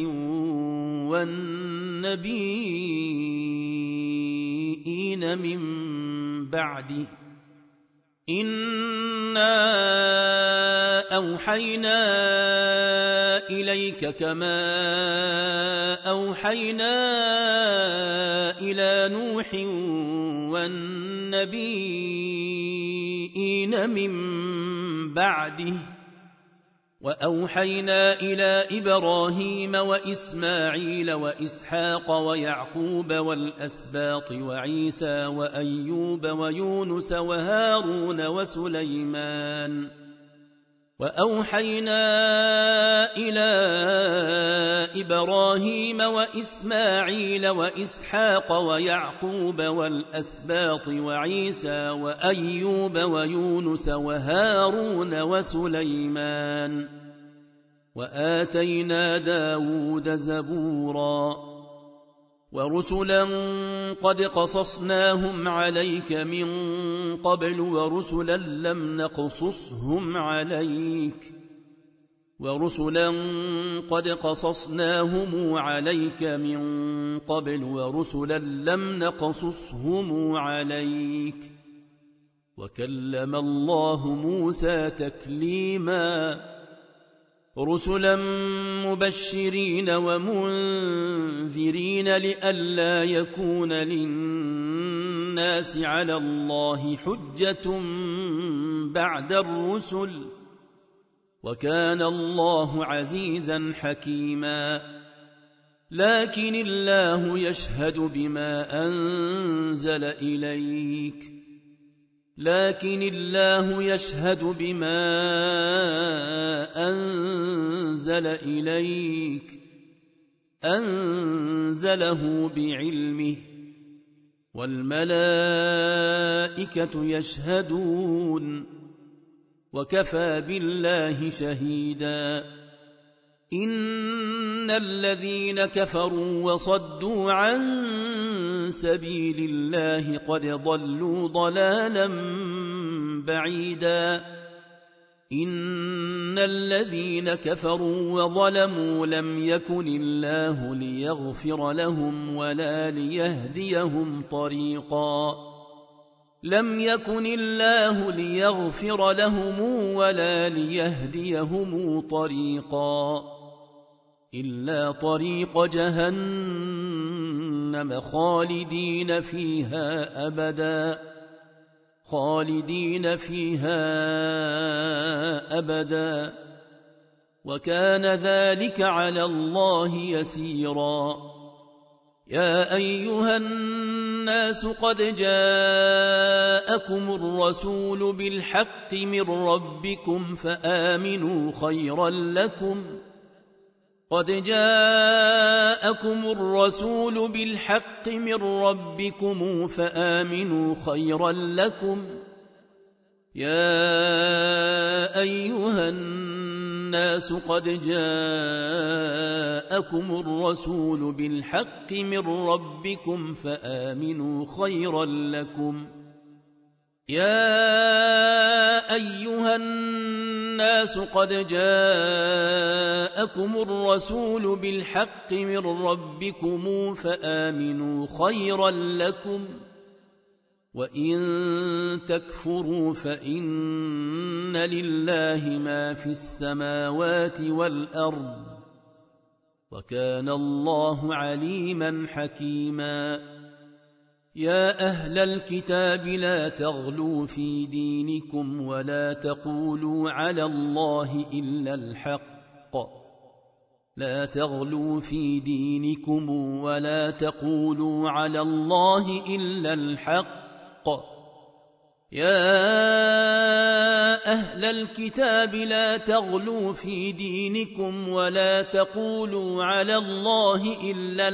والنبيين من بعده وأوحينا إلى إبراهيم وإسماعيل وإسحاق ويعقوب والأسباط وعيسى وأيوب ويونس وهارون وسليمان وأوحينا إلى إبراهيم وإسماعيل وإسحاق ويعقوب والأسباط وعيسى وأيوب ويونس وهارون وسليمان وآتينا داود زبورا ورسلا قد قصصناهم عليك من قبل ورسلا لم نقصصهم عليك وكلم الله موسى تكليما رسلا مبشرين ومنذرين لئلا يكون للناس على الله حجة بعد الرسل وكان الله عزيزا حكيما لكن الله يشهد بما أنزل إليك أنزله بعلمه والملائكة يشهدون وكفى بالله شهيدا إن الذين كفروا وصدوا عن سبيل الله قد ضلوا ضلالا بعيدا إن الذين كفروا وظلموا لم يكن الله ليغفر لهم ولا ليهديهم طريقا إلا طريق جهنم خالدين فيها أبدا وكان ذلك على الله يسيرا يا أيها الناس قد جاءكم الرسول بالحق من ربكم فآمنوا خيرا لكم يا أيها الناس قد جاءكم الرسول بالحق من ربكم فآمنوا خيرا لكم وإن تكفروا فإن لله ما في السماوات والأرض وكان الله عليما حكيما يا أهل الكتاب لا تغلوا في دينكم ولا تقولوا على الله إلا الحق يا أهل الكتاب لا تغلوا في دينكم ولا تقولوا على الله إلا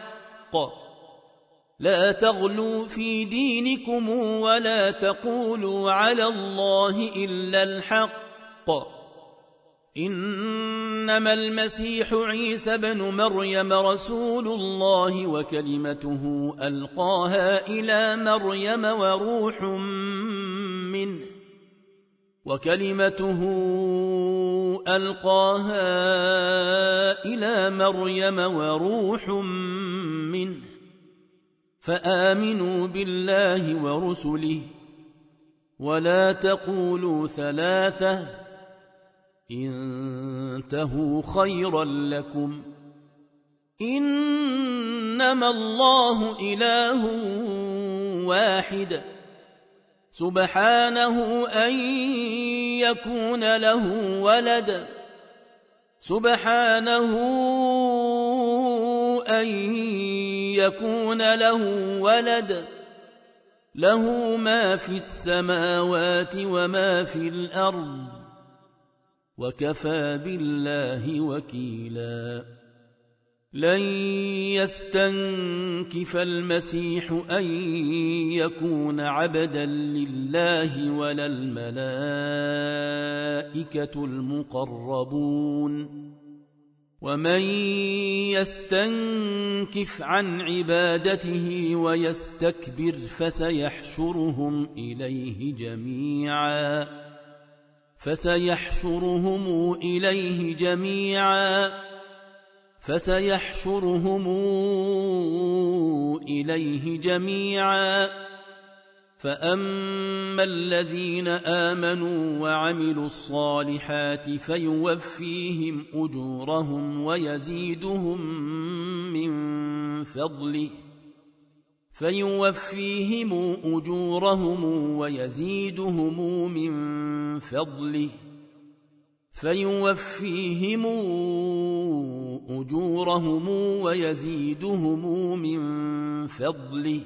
الحق إنما المسيح عيسى بن مريم رسول الله وكلمته ألقاها إلى مريم وروح منه فآمنوا بالله ورسله ولا تقولوا ثلاثة انتهوا خيرا لكم إنما الله إله واحد سبحانه أن يكون له ولد له ما في السماوات وما في الأرض وكفى بالله وكيلا لن يستنكف المسيح أن يكون عبدا لله ولا الملائكة المقربون ومن يستنكف عن عبادته ويستكبر فسيحشرهم إليه جميعا فأما الذين آمنوا وعملوا الصالحات فيوفيهم أجورهم ويزيدهم من فضله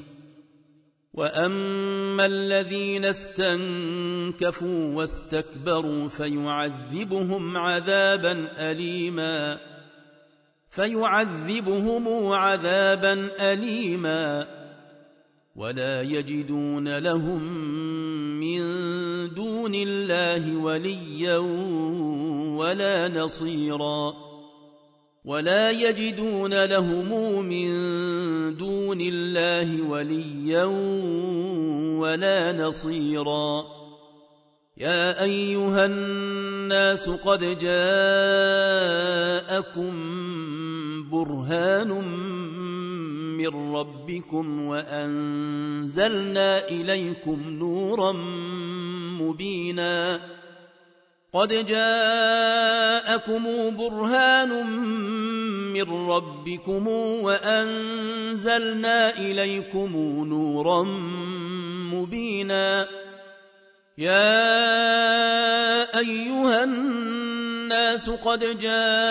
وأما الذين استنكفوا واستكبروا فيعذبهم عذابا أليما ولا يجدون لهم من دون الله وليا ولا نصيرا يا أيها الناس قد جاءكم برهان من ربكم وأنزلنا إليكم نورا مبينا يا أيها الناس قد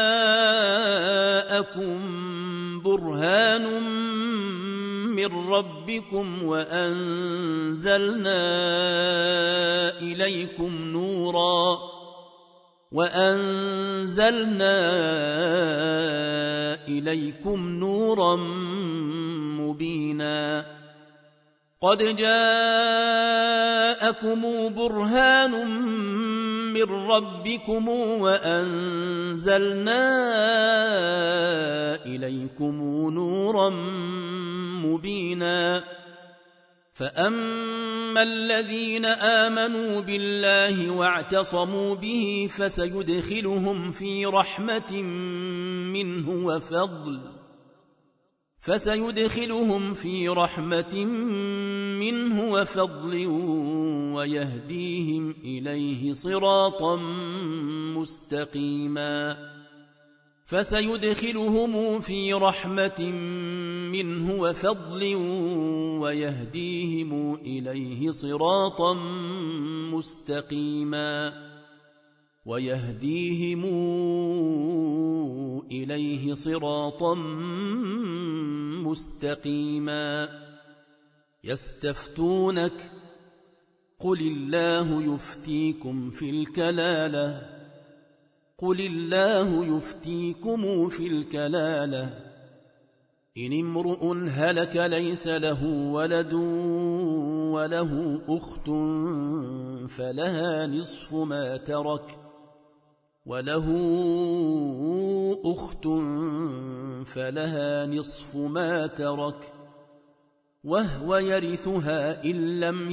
جاءكم برهان من ربكم وأنزلنا إليكم نورا مبينا قد جاءكم برهان من ربكم وأنزلنا إليكم نورا مبينا فأما الذين آمنوا بالله واعتصموا به فسيدخلهم في رحمة منه وفضل ويهديهم إليه صراطا مستقيما يستفتونك قل الله يفتيكم في الكلالة إن امرؤ هلك ليس له ولد وله أخت فلها نصف ما ترك وهو يرثها إن لم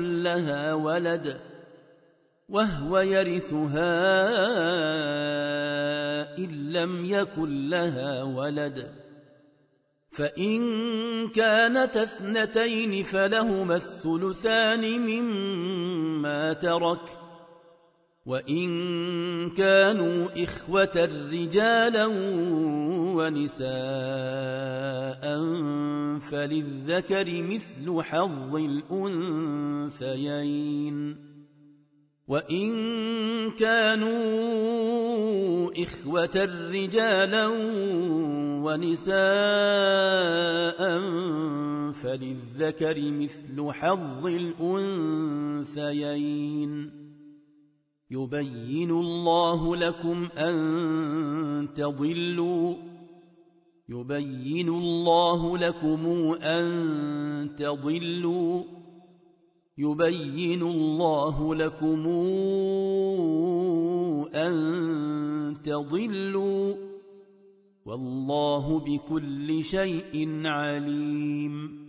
يكن لها ولد فإن كانت اثنتين فلهما الثلثان مما ترك وإن كانوا إخوة رجالا ونساء فللذكر مثل حظ الأنثيين وإن كانوا إخوة رجالا ونساء فللذكر مثل حظ الأنثيين يبين الله لكم أن تضلوا يبين الله لكم أن تضلوا يبين الله لكم أن تضلوا والله بكل شيء عليم